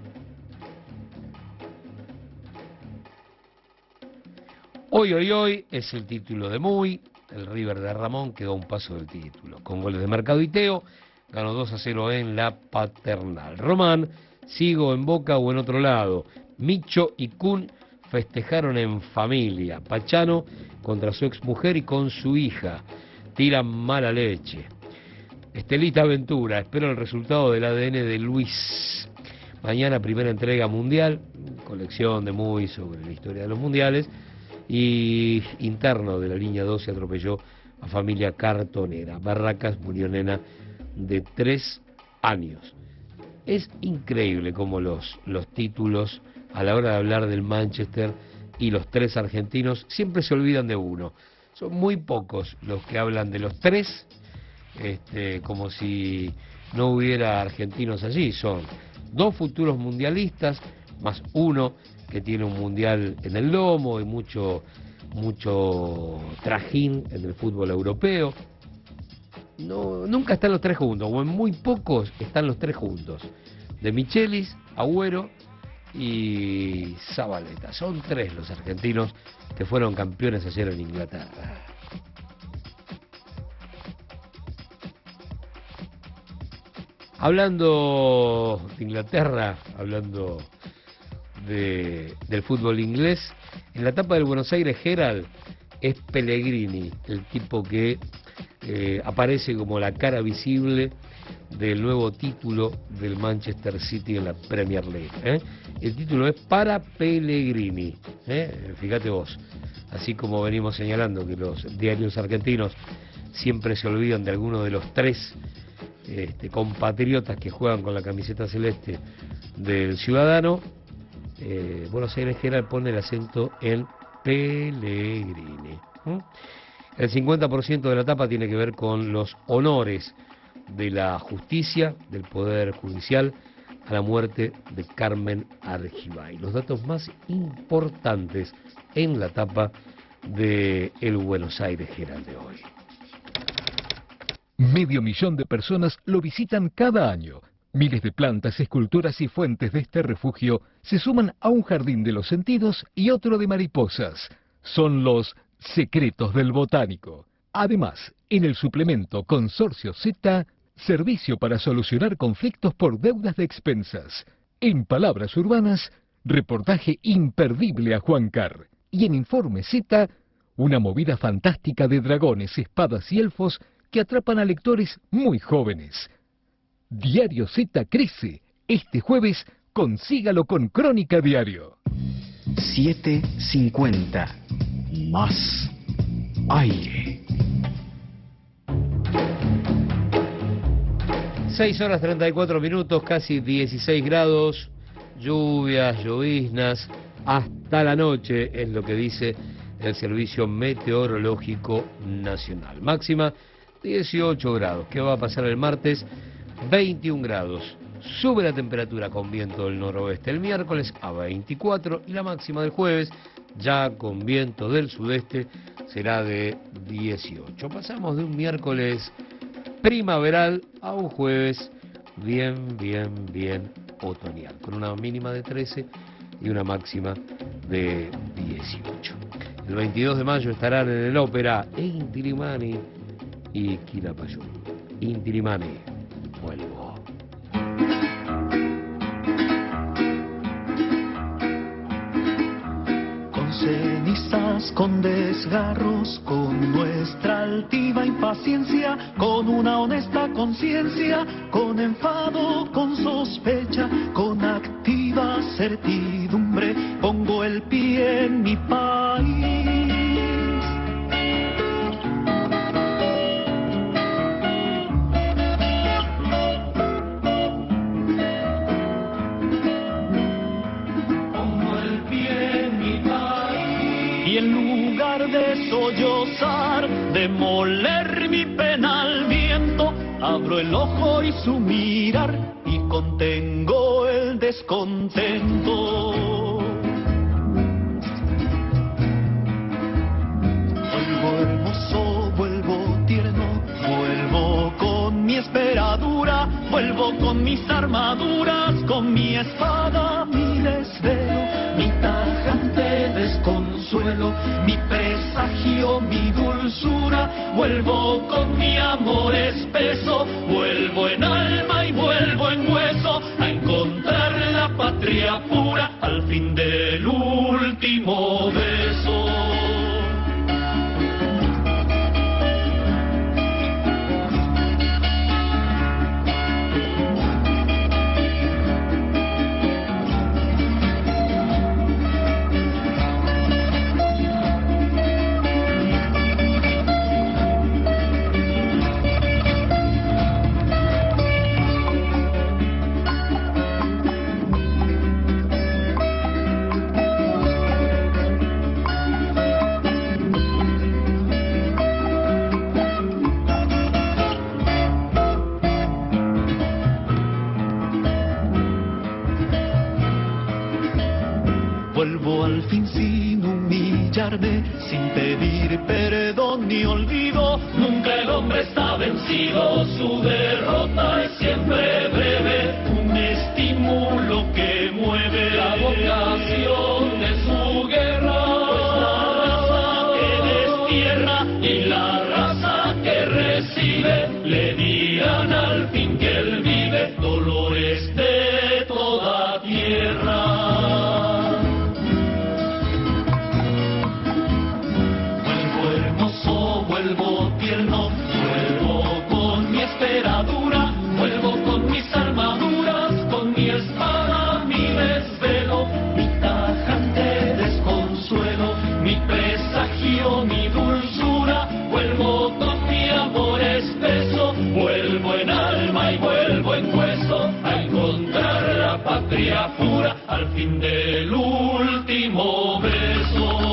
Hoy, hoy, hoy es el título de Muy. El River de Ramón quedó a un paso del título. Con goles de Mercado y Teo, ganó dos a cero en la Paternal. Román, sigo en Boca o en otro lado. Micho y Kun festejaron en familia. Pachano contra su exmujer y con su hija. Tiran mala leche. Estelita Ventura, espero el resultado del A D N de Luis. Mañana primera entrega mundial, colección de Muy sobre la historia de los mundiales. Y interno de la línea doce atropelló a familia cartonera. Barracas murió nena de tres años. Es increíble cómo los, los títulos a la hora de hablar del Manchester y los tres argentinos siempre se olvidan de uno. Son muy pocos los que hablan de los tres este, como si no hubiera argentinos allí. Son dos futuros mundialistas más uno que tiene un mundial en el lomo y mucho, mucho trajín en el fútbol europeo. No, nunca están los tres juntos, o en muy pocos están los tres juntos. De Michelis, Agüero y Zabaleta. Son tres los argentinos que fueron campeones ayer en Inglaterra. Hablando de Inglaterra, hablando de, del fútbol inglés, en la tapa del Buenos Aires Herald es Pellegrini, el tipo que eh, aparece como la cara visible del nuevo título del Manchester City en la Premier League. ¿eh? El título es para Pellegrini, ¿eh? Fíjate vos, así como venimos señalando que los diarios argentinos siempre se olvidan de alguno de los tres este, compatriotas que juegan con la camiseta celeste del Ciudadano, eh, Buenos Aires Herald pone el acento en Pellegrini. ¿eh? El cincuenta por ciento de la tapa tiene que ver con los honores de la justicia, del Poder Judicial, a la muerte de Carmen Argibay. Los datos más importantes en la tapa de el Buenos Aires Herald de hoy. Medio millón de personas lo visitan cada año. Miles de plantas, esculturas y fuentes de este refugio se suman a un jardín de los sentidos y otro de mariposas. Son los secretos del botánico. Además, en el suplemento Consorcio Z, servicio para solucionar conflictos por deudas de expensas. En Palabras Urbanas, reportaje imperdible a Juan Carr. Y en Informe Z, una movida fantástica de dragones, espadas y elfos que atrapan a lectores muy jóvenes. Diario Z crece. Este jueves, consígalo con Crónica Diario. siete cincuenta. Más aire. seis horas treinta y cuatro minutos, casi dieciséis grados, lluvias, lloviznas, hasta la noche es lo que dice el Servicio Meteorológico Nacional. Máxima dieciocho grados. ¿Qué va a pasar el martes? veintiún grados. Sube la temperatura con viento del noroeste el miércoles a veinticuatro y la máxima del jueves, ya con viento del sudeste, será de dieciocho. Pasamos de un miércoles primaveral a un jueves bien, bien, bien otoñal, con una mínima de trece y una máxima de dieciocho. El veintidós de mayo estarán en el ópera Inti Illimani y Quilapayún. Inti Illimani, vuelvo. Con cenizas, con desgarros, con nuestra altiva impaciencia, con una honesta conciencia, con enfado, con sospecha, con activa certidumbre, pongo el pie en mi país. De sollozar, demoler mi pena al viento, abro el ojo y su mirar y contengo el descontento. Vuelvo hermoso, vuelvo tierno, vuelvo con mi esperadura, vuelvo con mis armaduras, con mi espada, mi desvelo, mi tajante desconsuelo, mi presagio, mi dulzura, vuelvo con mi amor espeso, vuelvo en alma y vuelvo en hueso, a encontrar la patria pura al fin del último beso. Vuelvo al fin sin humillarme, sin pedir perdón ni olvido. Nunca el hombre está vencido, su derrota es siempre breve. Un estímulo que mueve la fin del último beso.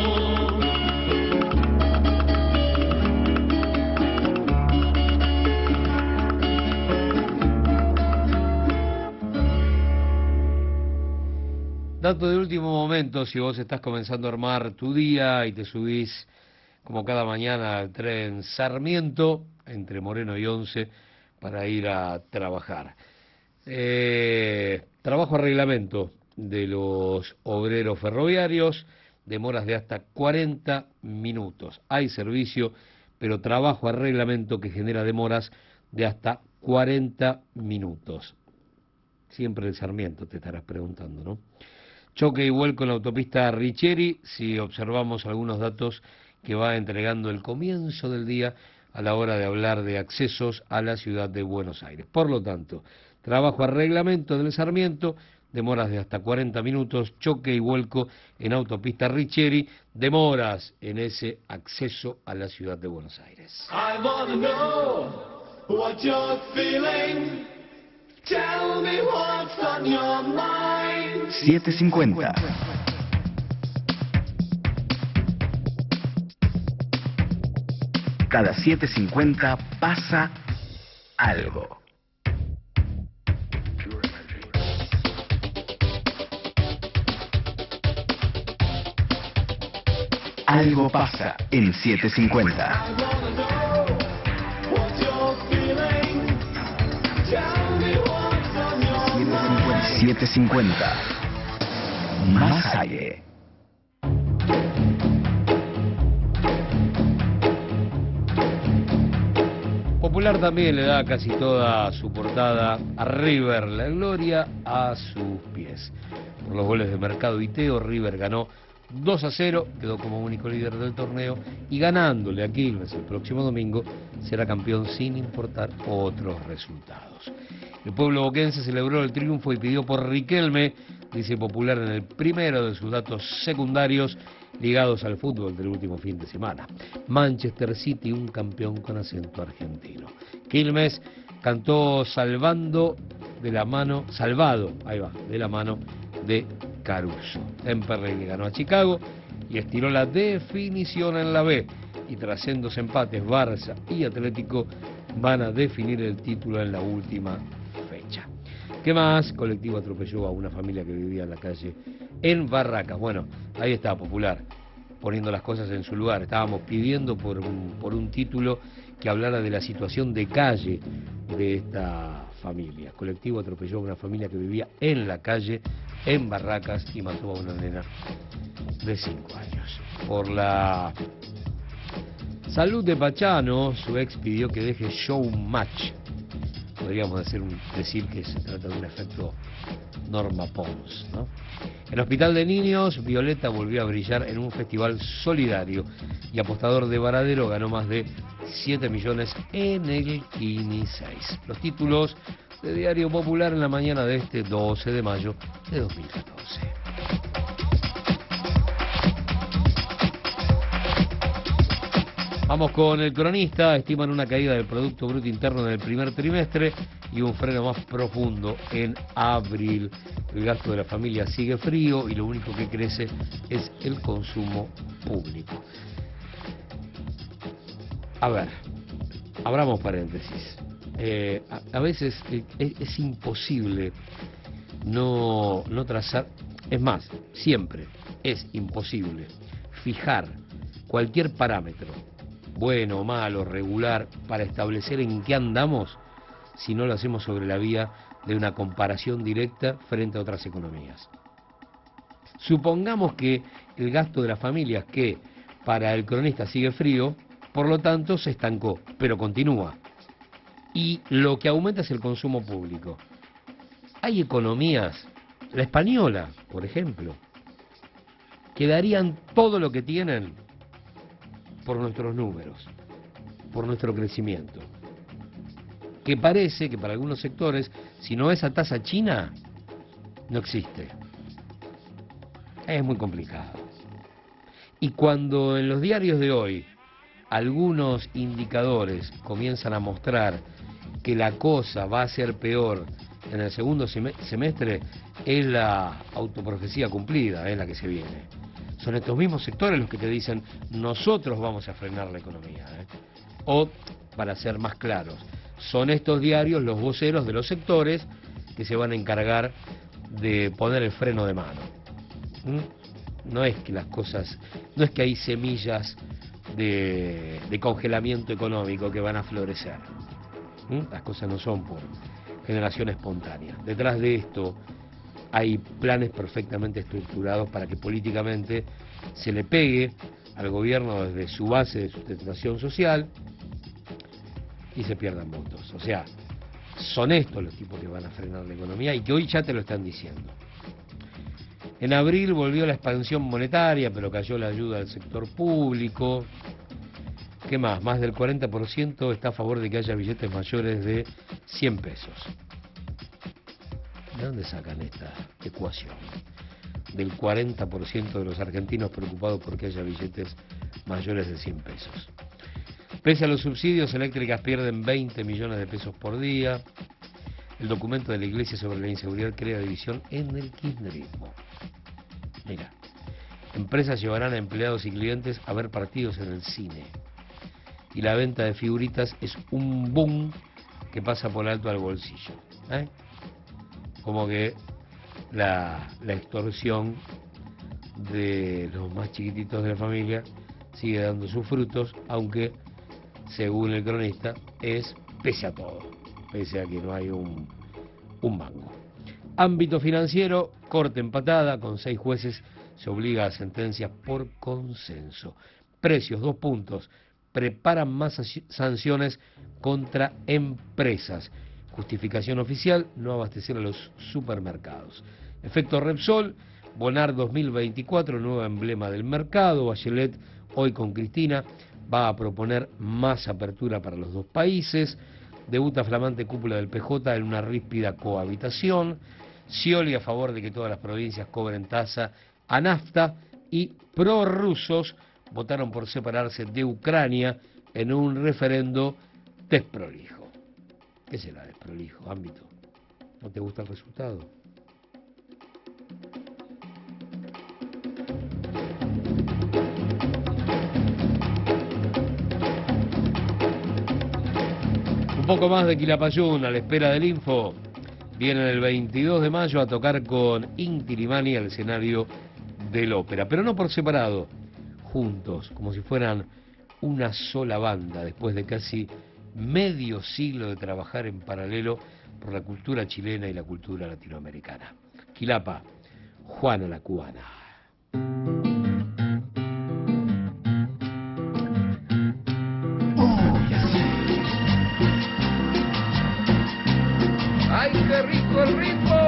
Dato de último momento, si vos estás comenzando a armar tu día y te subís como cada mañana al tren Sarmiento, entre Moreno y Once, para ir a trabajar. Eh, trabajo a reglamento de los obreros ferroviarios, demoras de hasta cuarenta minutos. Hay servicio, pero trabajo a reglamento que genera demoras de hasta cuarenta minutos. Siempre el Sarmiento, te estarás preguntando, ¿no? Choque y vuelco en la autopista Richieri, si observamos algunos datos que va entregando el comienzo del día a la hora de hablar de accesos a la ciudad de Buenos Aires. Por lo tanto, trabajo a reglamento del Sarmiento, demoras de hasta cuarenta minutos, choque y vuelco en autopista Richieri, demoras en ese acceso a la ciudad de Buenos Aires. I wanna know what you're feeling. Tell me what's on your mind. siete cincuenta. Cada siete cincuenta pasa algo. Algo pasa en siete cincuenta. siete cincuenta. Más aire. Popular también le da casi toda su portada a River, la gloria a sus pies. Por los goles de Mercado y Teo, River ganó dos a cero, quedó como único líder del torneo y ganándole a Quilmes el próximo domingo será campeón sin importar otros resultados. El pueblo boquense celebró el triunfo y pidió por Riquelme, dice Popular en el primero de sus datos secundarios ligados al fútbol del último fin de semana. Manchester City, un campeón con acento argentino. Quilmes cantó salvando de la mano, salvado, ahí va, de la mano de Caruso. Temperley le ganó a Chicago y estiró la definición en la B. Y tras sendos empates, Barça y Atlético van a definir el título en la última fecha. ¿Qué más? Colectivo atropelló a una familia que vivía en la calle en Barracas. Bueno, ahí está Popular, poniendo las cosas en su lugar. Estábamos pidiendo por un, por un título que hablara de la situación de calle de esta familia. Colectivo atropelló a una familia que vivía en la calle en Barracas y mató a una nena de cinco años. Por la salud de Pachano, su ex pidió que deje Showmatch. Podríamos decir, un, decir que se trata de un efecto Norma Pons, ¿no? En el Hospital de Niños, Violeta volvió a brillar en un festival solidario y Apostador de Varadero ganó más de siete millones en el Kini seis. Los títulos de Diario Popular en la mañana de este doce de mayo de dos mil catorce. Vamos con el cronista. Estiman una caída del Producto Bruto Interno en el primer trimestre y un freno más profundo en abril. El gasto de la familia sigue frío y lo único que crece es el consumo público. A ver, abramos paréntesis. Eh, a, a veces es, es imposible no, no trazar, es más, siempre es imposible fijar cualquier parámetro, bueno, malo, regular, para establecer en qué andamos si no lo hacemos sobre la vía de una comparación directa frente a otras economías. Supongamos que el gasto de las familias, que para el cronista sigue frío, por lo tanto se estancó, pero continúa. Y lo que aumenta es el consumo público. Hay economías, la española, por ejemplo, que darían todo lo que tienen por nuestros números, por nuestro crecimiento. Que parece que para algunos sectores, si no esa tasa china, no existe. Es muy complicado. Y cuando en los diarios de hoy algunos indicadores comienzan a mostrar que la cosa va a ser peor en el segundo semestre es la autoprofecía cumplida, es la que se viene. Son estos mismos sectores los que te dicen, nosotros vamos a frenar la economía. ¿eh? O, para ser más claros, son estos diarios los voceros de los sectores que se van a encargar de poner el freno de mano. ¿Mm? No es que las cosas, no es que hay semillas de, de congelamiento económico que van a florecer. ¿Mm? Las cosas no son por generación espontánea. Detrás de esto hay planes perfectamente estructurados para que políticamente se le pegue al gobierno desde su base de sustentación social y se pierdan votos. O sea, son estos los tipos que van a frenar la economía y que hoy ya te lo están diciendo. En abril volvió la expansión monetaria, pero cayó la ayuda del sector público. ¿Qué más? Más del cuarenta por ciento está a favor de que haya billetes mayores de cien pesos. ¿De dónde sacan esta ecuación? Del cuarenta por ciento de los argentinos preocupados por que haya billetes mayores de cien pesos. Pese a los subsidios, eléctricas pierden veinte millones de pesos por día. El documento de la Iglesia sobre la inseguridad crea división en el kirchnerismo. Mira, empresas llevarán a empleados y clientes a ver partidos en el cine. Y la venta de figuritas es un boom que pasa por alto al bolsillo. ¿eh? Como que la, la extorsión de los más chiquititos de la familia sigue dando sus frutos, aunque, según el cronista, es pese a todo, pese a que no hay un, un mango. Ámbito financiero, corte empatada, con seis jueces se obliga a sentencias por consenso. Precios, dos puntos. Preparan más sanciones contra empresas. Justificación oficial, no abastecer a los supermercados. Efecto Repsol, Bonar dos mil veinticuatro, nuevo emblema del mercado. Bachelet, hoy con Cristina, va a proponer más apertura para los dos países. Debuta flamante cúpula del P J en una ríspida cohabitación. Scioli a favor de que todas las provincias cobren tasa a nafta. Y prorrusos votaron por separarse de Ucrania en un referendo desprolijo. ¿Qué será desprolijo? Ámbito. ¿No te gusta el resultado? Un poco más de Quilapayún a la espera del info. Vienen el veintidós de mayo a tocar con Inti Illimani al escenario del Ópera, pero no por separado, juntos, como si fueran una sola banda, después de casi medio siglo de trabajar en paralelo por la cultura chilena y la cultura latinoamericana. Quilapa, Juana la Cubana. ¡Ay, qué rico el ritmo!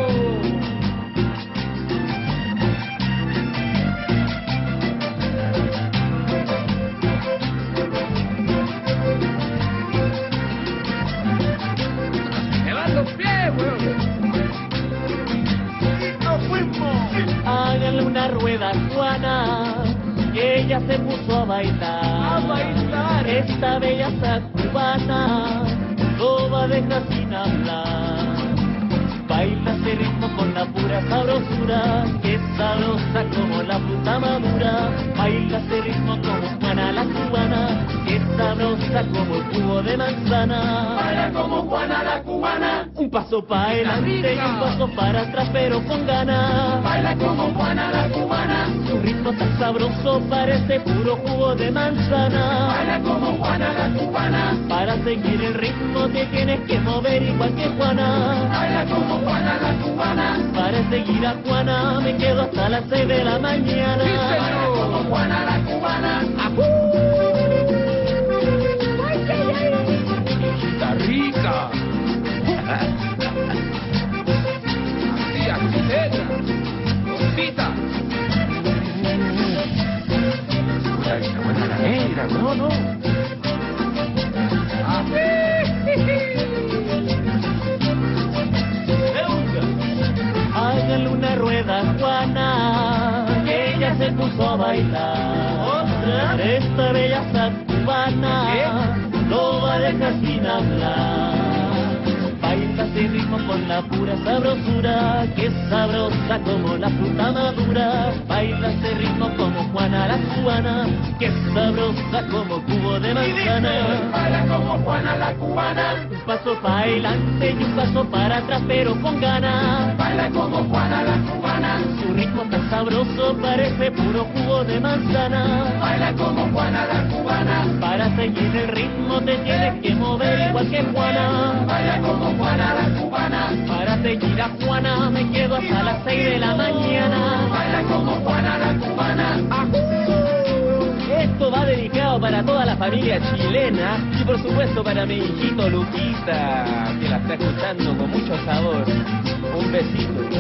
Háganle una rueda a Juana, que ella se puso a bailar, a bailar. Esta belleza cubana no va a dejar sin hablar. Baila ese ritmo con la pura sabrosura, que es sabrosa como la fruta madura. Baila ese ritmo como Juana la cubana, que es sabrosa como el jugo de manzana. Baila como Juana la cubana, un paso para adelante y un paso para atrás, pero con ganas. Baila como Juana la cubana, su ritmo tan sabroso parece puro jugo de manzana. Baila como Juana la cubana, para seguir el ritmo te tienes que mover igual que Juana. Baila como Juana la cubana, para seguir a Juana me quedo hasta las seis de la mañana. Sí, baila como Juana la cubana. ¡Ajú! ¡Está rica! Así, accidenta, cosita. Una buena la negra, no, no. Háganle una rueda a Juana, que ella se puso a bailar. ¿Otra? Esta belleza cubana no va a dejar sin hablar. Baila ese ritmo ritmo con la pura sabrosura, que sabrosa como la fruta madura. Baila ese ritmo como Juana la cubana, que sabrosa como cubo de manzana. Baila como Juana la cubana. Un paso para adelante y un paso para atrás, pero con ganas. Baila como Juana la cubana. Su ritmo tan sabroso parece puro jugo de manzana. Baila como Juana la cubana. Para seguir el ritmo te tienes que mover igual que Juana. Baila como Juana la cubana. Para seguir a Juana me quedo hasta las seis de la mañana. Baila como Juana la cubana. Esto va dedicado para toda la familia chilena y por supuesto para mi hijito Luquita, que la está escuchando con mucho sabor. Un besito.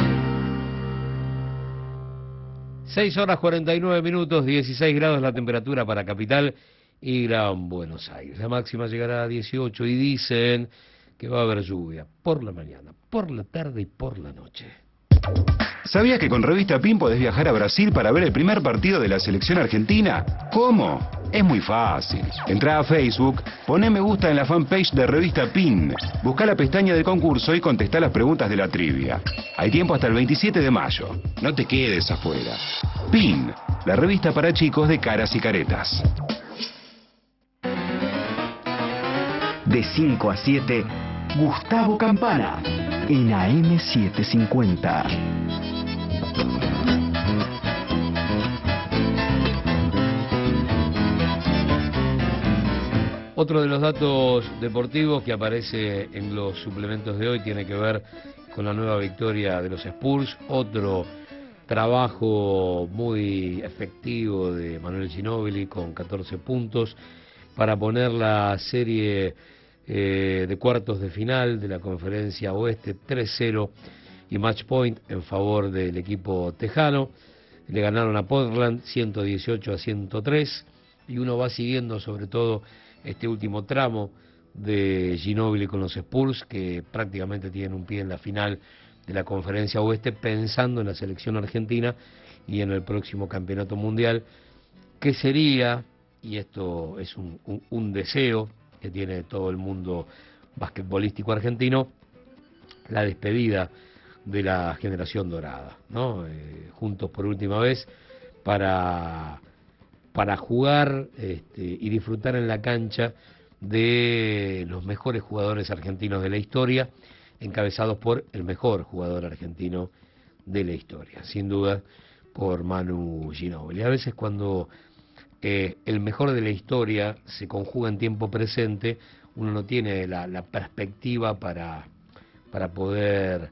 seis horas cuarenta y nueve minutos, dieciséis grados la temperatura para Capital y Gran Buenos Aires. La máxima llegará a dieciocho y dicen que va a haber lluvia por la mañana, por la tarde y por la noche. ¿Sabías que con Revista Pin podés viajar a Brasil para ver el primer partido de la selección argentina? ¿Cómo? Es muy fácil. Entrá a Facebook, poné me gusta en la fanpage de Revista Pin, buscá la pestaña del concurso y contestá las preguntas de la trivia. Hay tiempo hasta el veintisiete de mayo. No te quedes afuera. Pin, la revista para chicos de caras y caretas. De cinco a siete, Gustavo Campana, en A M setecientos cincuenta. Otro de los datos deportivos que aparece en los suplementos de hoy tiene que ver con la nueva victoria de los Spurs, otro trabajo muy efectivo de Manuel Ginóbili con catorce puntos para poner la serie eh, de cuartos de final de la Conferencia Oeste tres cero y match point en favor del equipo tejano. Le ganaron a Portland ciento dieciocho a ciento tres y uno va siguiendo sobre todo este último tramo de Ginóbili con los Spurs, que prácticamente tienen un pie en la final de la Conferencia Oeste, pensando en la selección argentina y en el próximo campeonato mundial, que sería, y esto es un, un, un deseo que tiene todo el mundo basquetbolístico argentino, la despedida de la generación dorada, ¿no? Eh, juntos por última vez para... para jugar este, y disfrutar en la cancha de los mejores jugadores argentinos de la historia, encabezados por el mejor jugador argentino de la historia, sin duda por Manu Ginóbili. A veces cuando eh, el mejor de la historia se conjuga en tiempo presente, uno no tiene la, la perspectiva para, para poder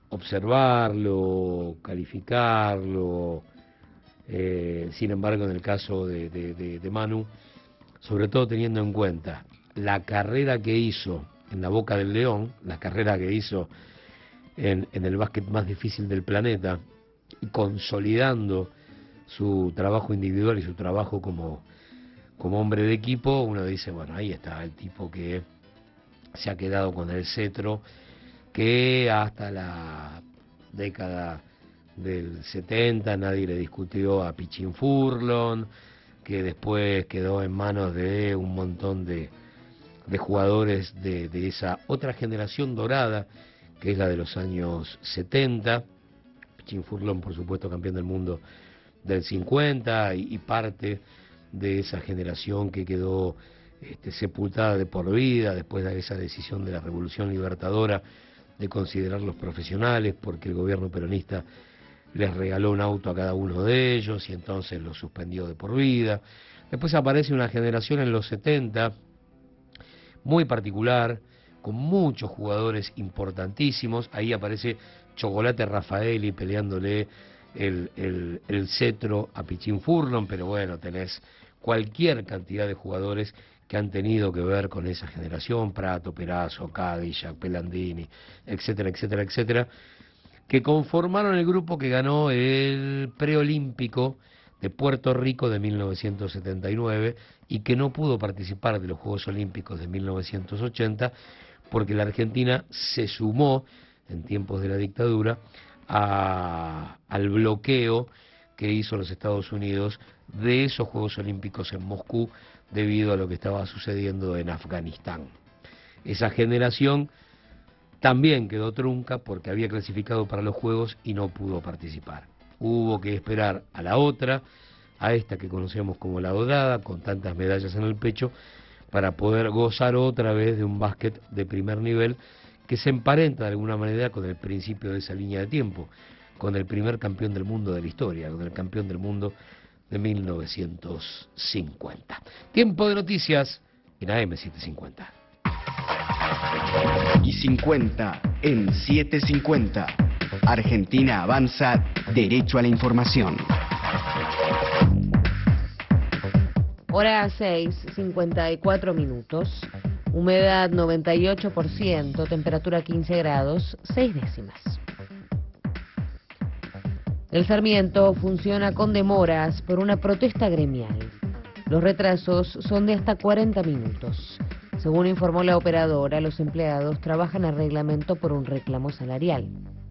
observarlo, calificarlo. Eh, sin embargo, en el caso de, de, de, de Manu, sobre todo teniendo en cuenta la carrera que hizo en la Boca del León, la carrera que hizo en, en el básquet más difícil del planeta, y consolidando su trabajo individual y su trabajo como, como hombre de equipo, uno dice, bueno, ahí está el tipo que se ha quedado con el cetro, que hasta la década del setenta nadie le discutió a Pichín Furlon, que después quedó en manos de un montón de, de jugadores de, de esa otra generación dorada, que es la de los años setenta. Pichín Furlon, por supuesto, campeón del mundo del cincuenta, y, y parte de esa generación que quedó este, sepultada de por vida después de esa decisión de la Revolución Libertadora de considerarlos profesionales, porque el gobierno peronista les regaló un auto a cada uno de ellos y entonces los suspendió de por vida. Después aparece una generación en los setenta muy particular, con muchos jugadores importantísimos. Ahí aparece Chocolate Raffaelli peleándole el, el, el cetro a Pichín Furlon, pero bueno, tenés cualquier cantidad de jugadores que han tenido que ver con esa generación, Prato, Perazo, Cadillac, Pelandini, etcétera, etcétera, etcétera, que conformaron el grupo que ganó el preolímpico de Puerto Rico de mil novecientos setenta y nueve y que no pudo participar de los Juegos Olímpicos de mil novecientos ochenta porque la Argentina se sumó en tiempos de la dictadura a, al bloqueo que hizo los Estados Unidos de esos Juegos Olímpicos en Moscú debido a lo que estaba sucediendo en Afganistán. Esa generación también quedó trunca porque había clasificado para los Juegos y no pudo participar. Hubo que esperar a la otra, a esta que conocemos como la dorada, con tantas medallas en el pecho, para poder gozar otra vez de un básquet de primer nivel que se emparenta de alguna manera con el principio de esa línea de tiempo, con el primer campeón del mundo de la historia, con el campeón del mundo de mil novecientos cincuenta. Tiempo de noticias en A M setecientos cincuenta. Y cincuenta en setecientos cincuenta. Argentina avanza derecho a la información. Hora seis, cincuenta y cuatro minutos. Humedad noventa y ocho por ciento, temperatura quince grados, seis décimas. El Sarmiento funciona con demoras por una protesta gremial. Los retrasos son de hasta cuarenta minutos. Según informó la operadora, los empleados trabajan a reglamento por un reclamo salarial.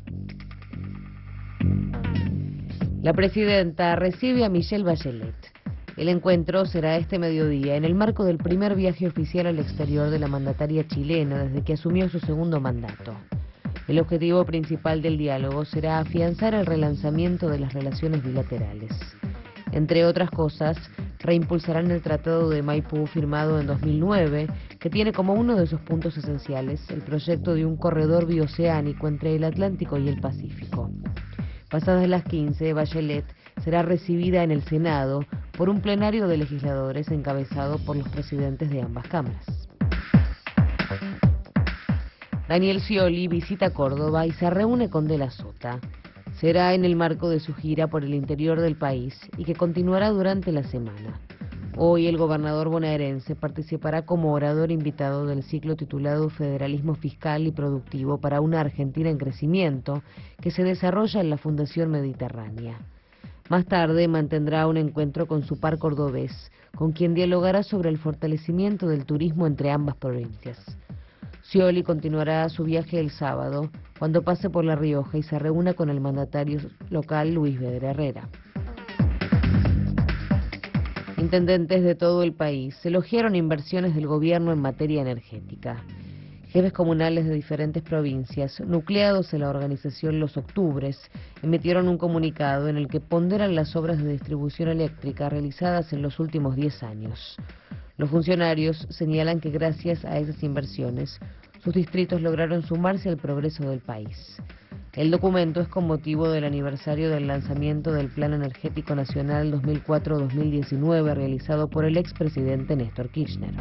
La presidenta recibe a Michelle Bachelet. El encuentro será este mediodía en el marco del primer viaje oficial al exterior de la mandataria chilena desde que asumió su segundo mandato. El objetivo principal del diálogo será afianzar el relanzamiento de las relaciones bilaterales. Entre otras cosas, reimpulsarán el Tratado de Maipú firmado en dos mil nueve, que tiene como uno de sus puntos esenciales el proyecto de un corredor bioceánico entre el Atlántico y el Pacífico. Pasadas las quince, Bachelet será recibida en el Senado por un plenario de legisladores encabezado por los presidentes de ambas cámaras. Daniel Scioli visita Córdoba y se reúne con De la Sota. Será en el marco de su gira por el interior del país y que continuará durante la semana. Hoy el gobernador bonaerense participará como orador invitado del ciclo titulado Federalismo Fiscal y Productivo para una Argentina en Crecimiento, que se desarrolla en la Fundación Mediterránea. Más tarde mantendrá un encuentro con su par cordobés, con quien dialogará sobre el fortalecimiento del turismo entre ambas provincias. Scioli continuará su viaje el sábado, cuando pase por La Rioja y se reúna con el mandatario local Luis Vedra Herrera. Intendentes de todo el país elogiaron inversiones del gobierno en materia energética. Jefes comunales de diferentes provincias, nucleados en la organización Los Octubres, emitieron un comunicado en el que ponderan las obras de distribución eléctrica realizadas en los últimos diez años. Los funcionarios señalan que gracias a esas inversiones, sus distritos lograron sumarse al progreso del país. El documento es con motivo del aniversario del lanzamiento del Plan Energético Nacional dos mil cuatro a dos mil diecinueve realizado por el expresidente Néstor Kirchner.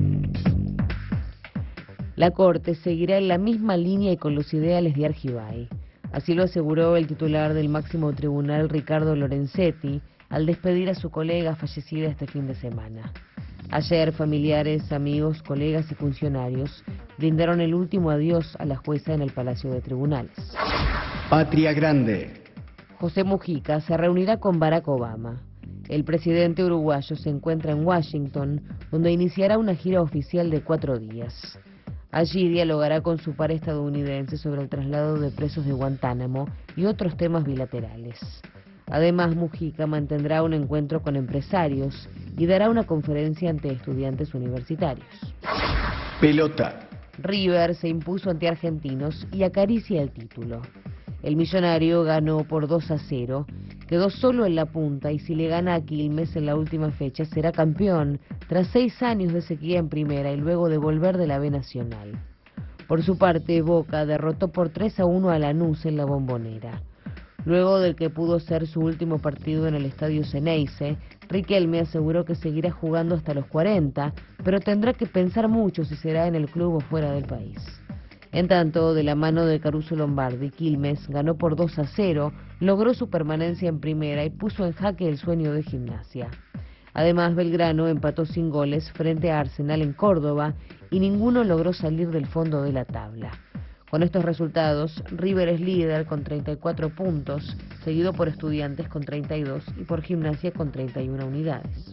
La Corte seguirá en la misma línea y con los ideales de Argibay. Así lo aseguró el titular del máximo tribunal, Ricardo Lorenzetti, al despedir a su colega fallecida este fin de semana. Ayer, familiares, amigos, colegas y funcionarios brindaron el último adiós a la jueza en el Palacio de Tribunales. Patria Grande. José Mujica se reunirá con Barack Obama. El presidente uruguayo se encuentra en Washington, donde iniciará una gira oficial de cuatro días. Allí dialogará con su par estadounidense sobre el traslado de presos de Guantánamo y otros temas bilaterales. Además, Mujica mantendrá un encuentro con empresarios y dará una conferencia ante estudiantes universitarios. Pelota. River se impuso ante Argentinos y acaricia el título. El millonario ganó por dos a cero, quedó solo en la punta y si le gana a Quilmes en la última fecha será campeón, tras seis años de sequía en primera y luego de volver de la B Nacional. Por su parte, Boca derrotó por tres a uno a Lanús en la Bombonera. Luego del que pudo ser su último partido en el estadio Ceneice, Riquelme aseguró que seguirá jugando hasta los cuarenta, pero tendrá que pensar mucho si será en el club o fuera del país. En tanto, de la mano de Caruso Lombardi, Quilmes ganó por dos a cero, logró su permanencia en primera y puso en jaque el sueño de Gimnasia. Además, Belgrano empató sin goles frente a Arsenal en Córdoba y ninguno logró salir del fondo de la tabla. Con estos resultados, River es líder con treinta y cuatro puntos, seguido por Estudiantes con treinta y dos y por Gimnasia con treinta y una unidades.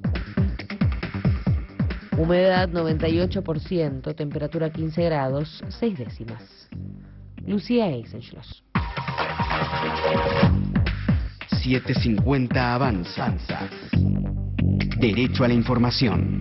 Humedad noventa y ocho por ciento, temperatura quince grados, seis décimas. Lucía Eisenschloss. setecientos cincuenta avanza. Derecho a la información.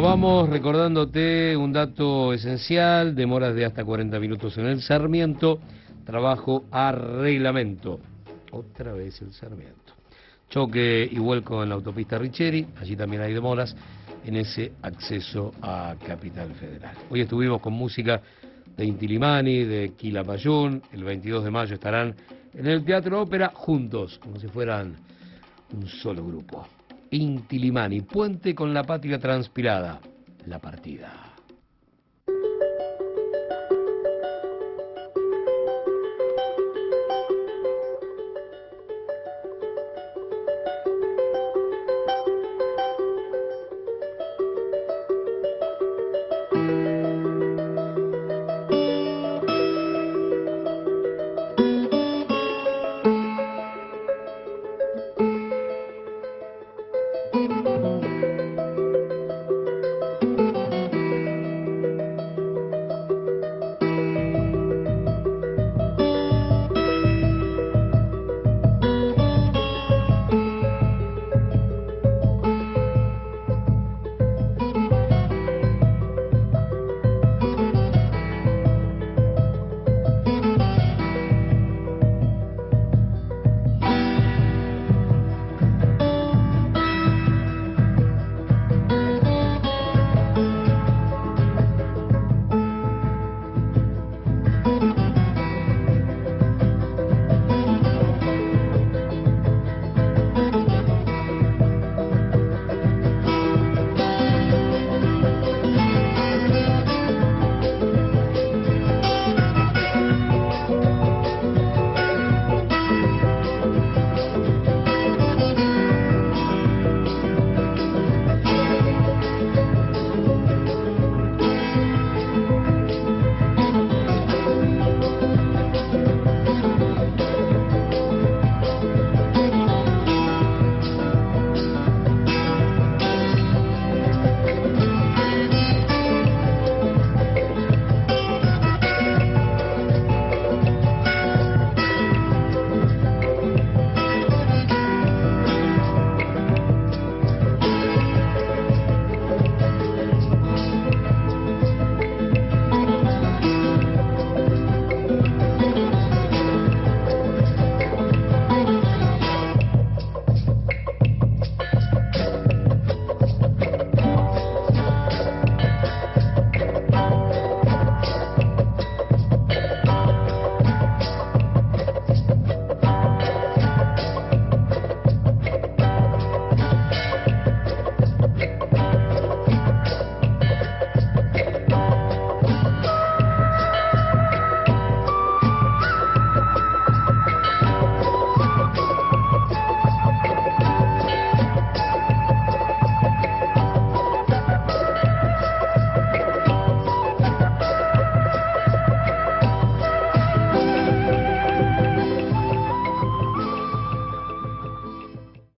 vamos recordándote un dato esencial: demoras de hasta cuarenta minutos en el Sarmiento, trabajo a reglamento. Otra vez el Sarmiento. Choque y vuelco en la autopista Richeri, allí también hay demoras en ese acceso a Capital Federal. Hoy estuvimos con música de Inti Illimani, de Quilapayún. El veintidós de mayo estarán en el Teatro Ópera juntos, como si fueran un solo grupo. Inti Illimani, Puente con la Patria Transpirada, La Partida.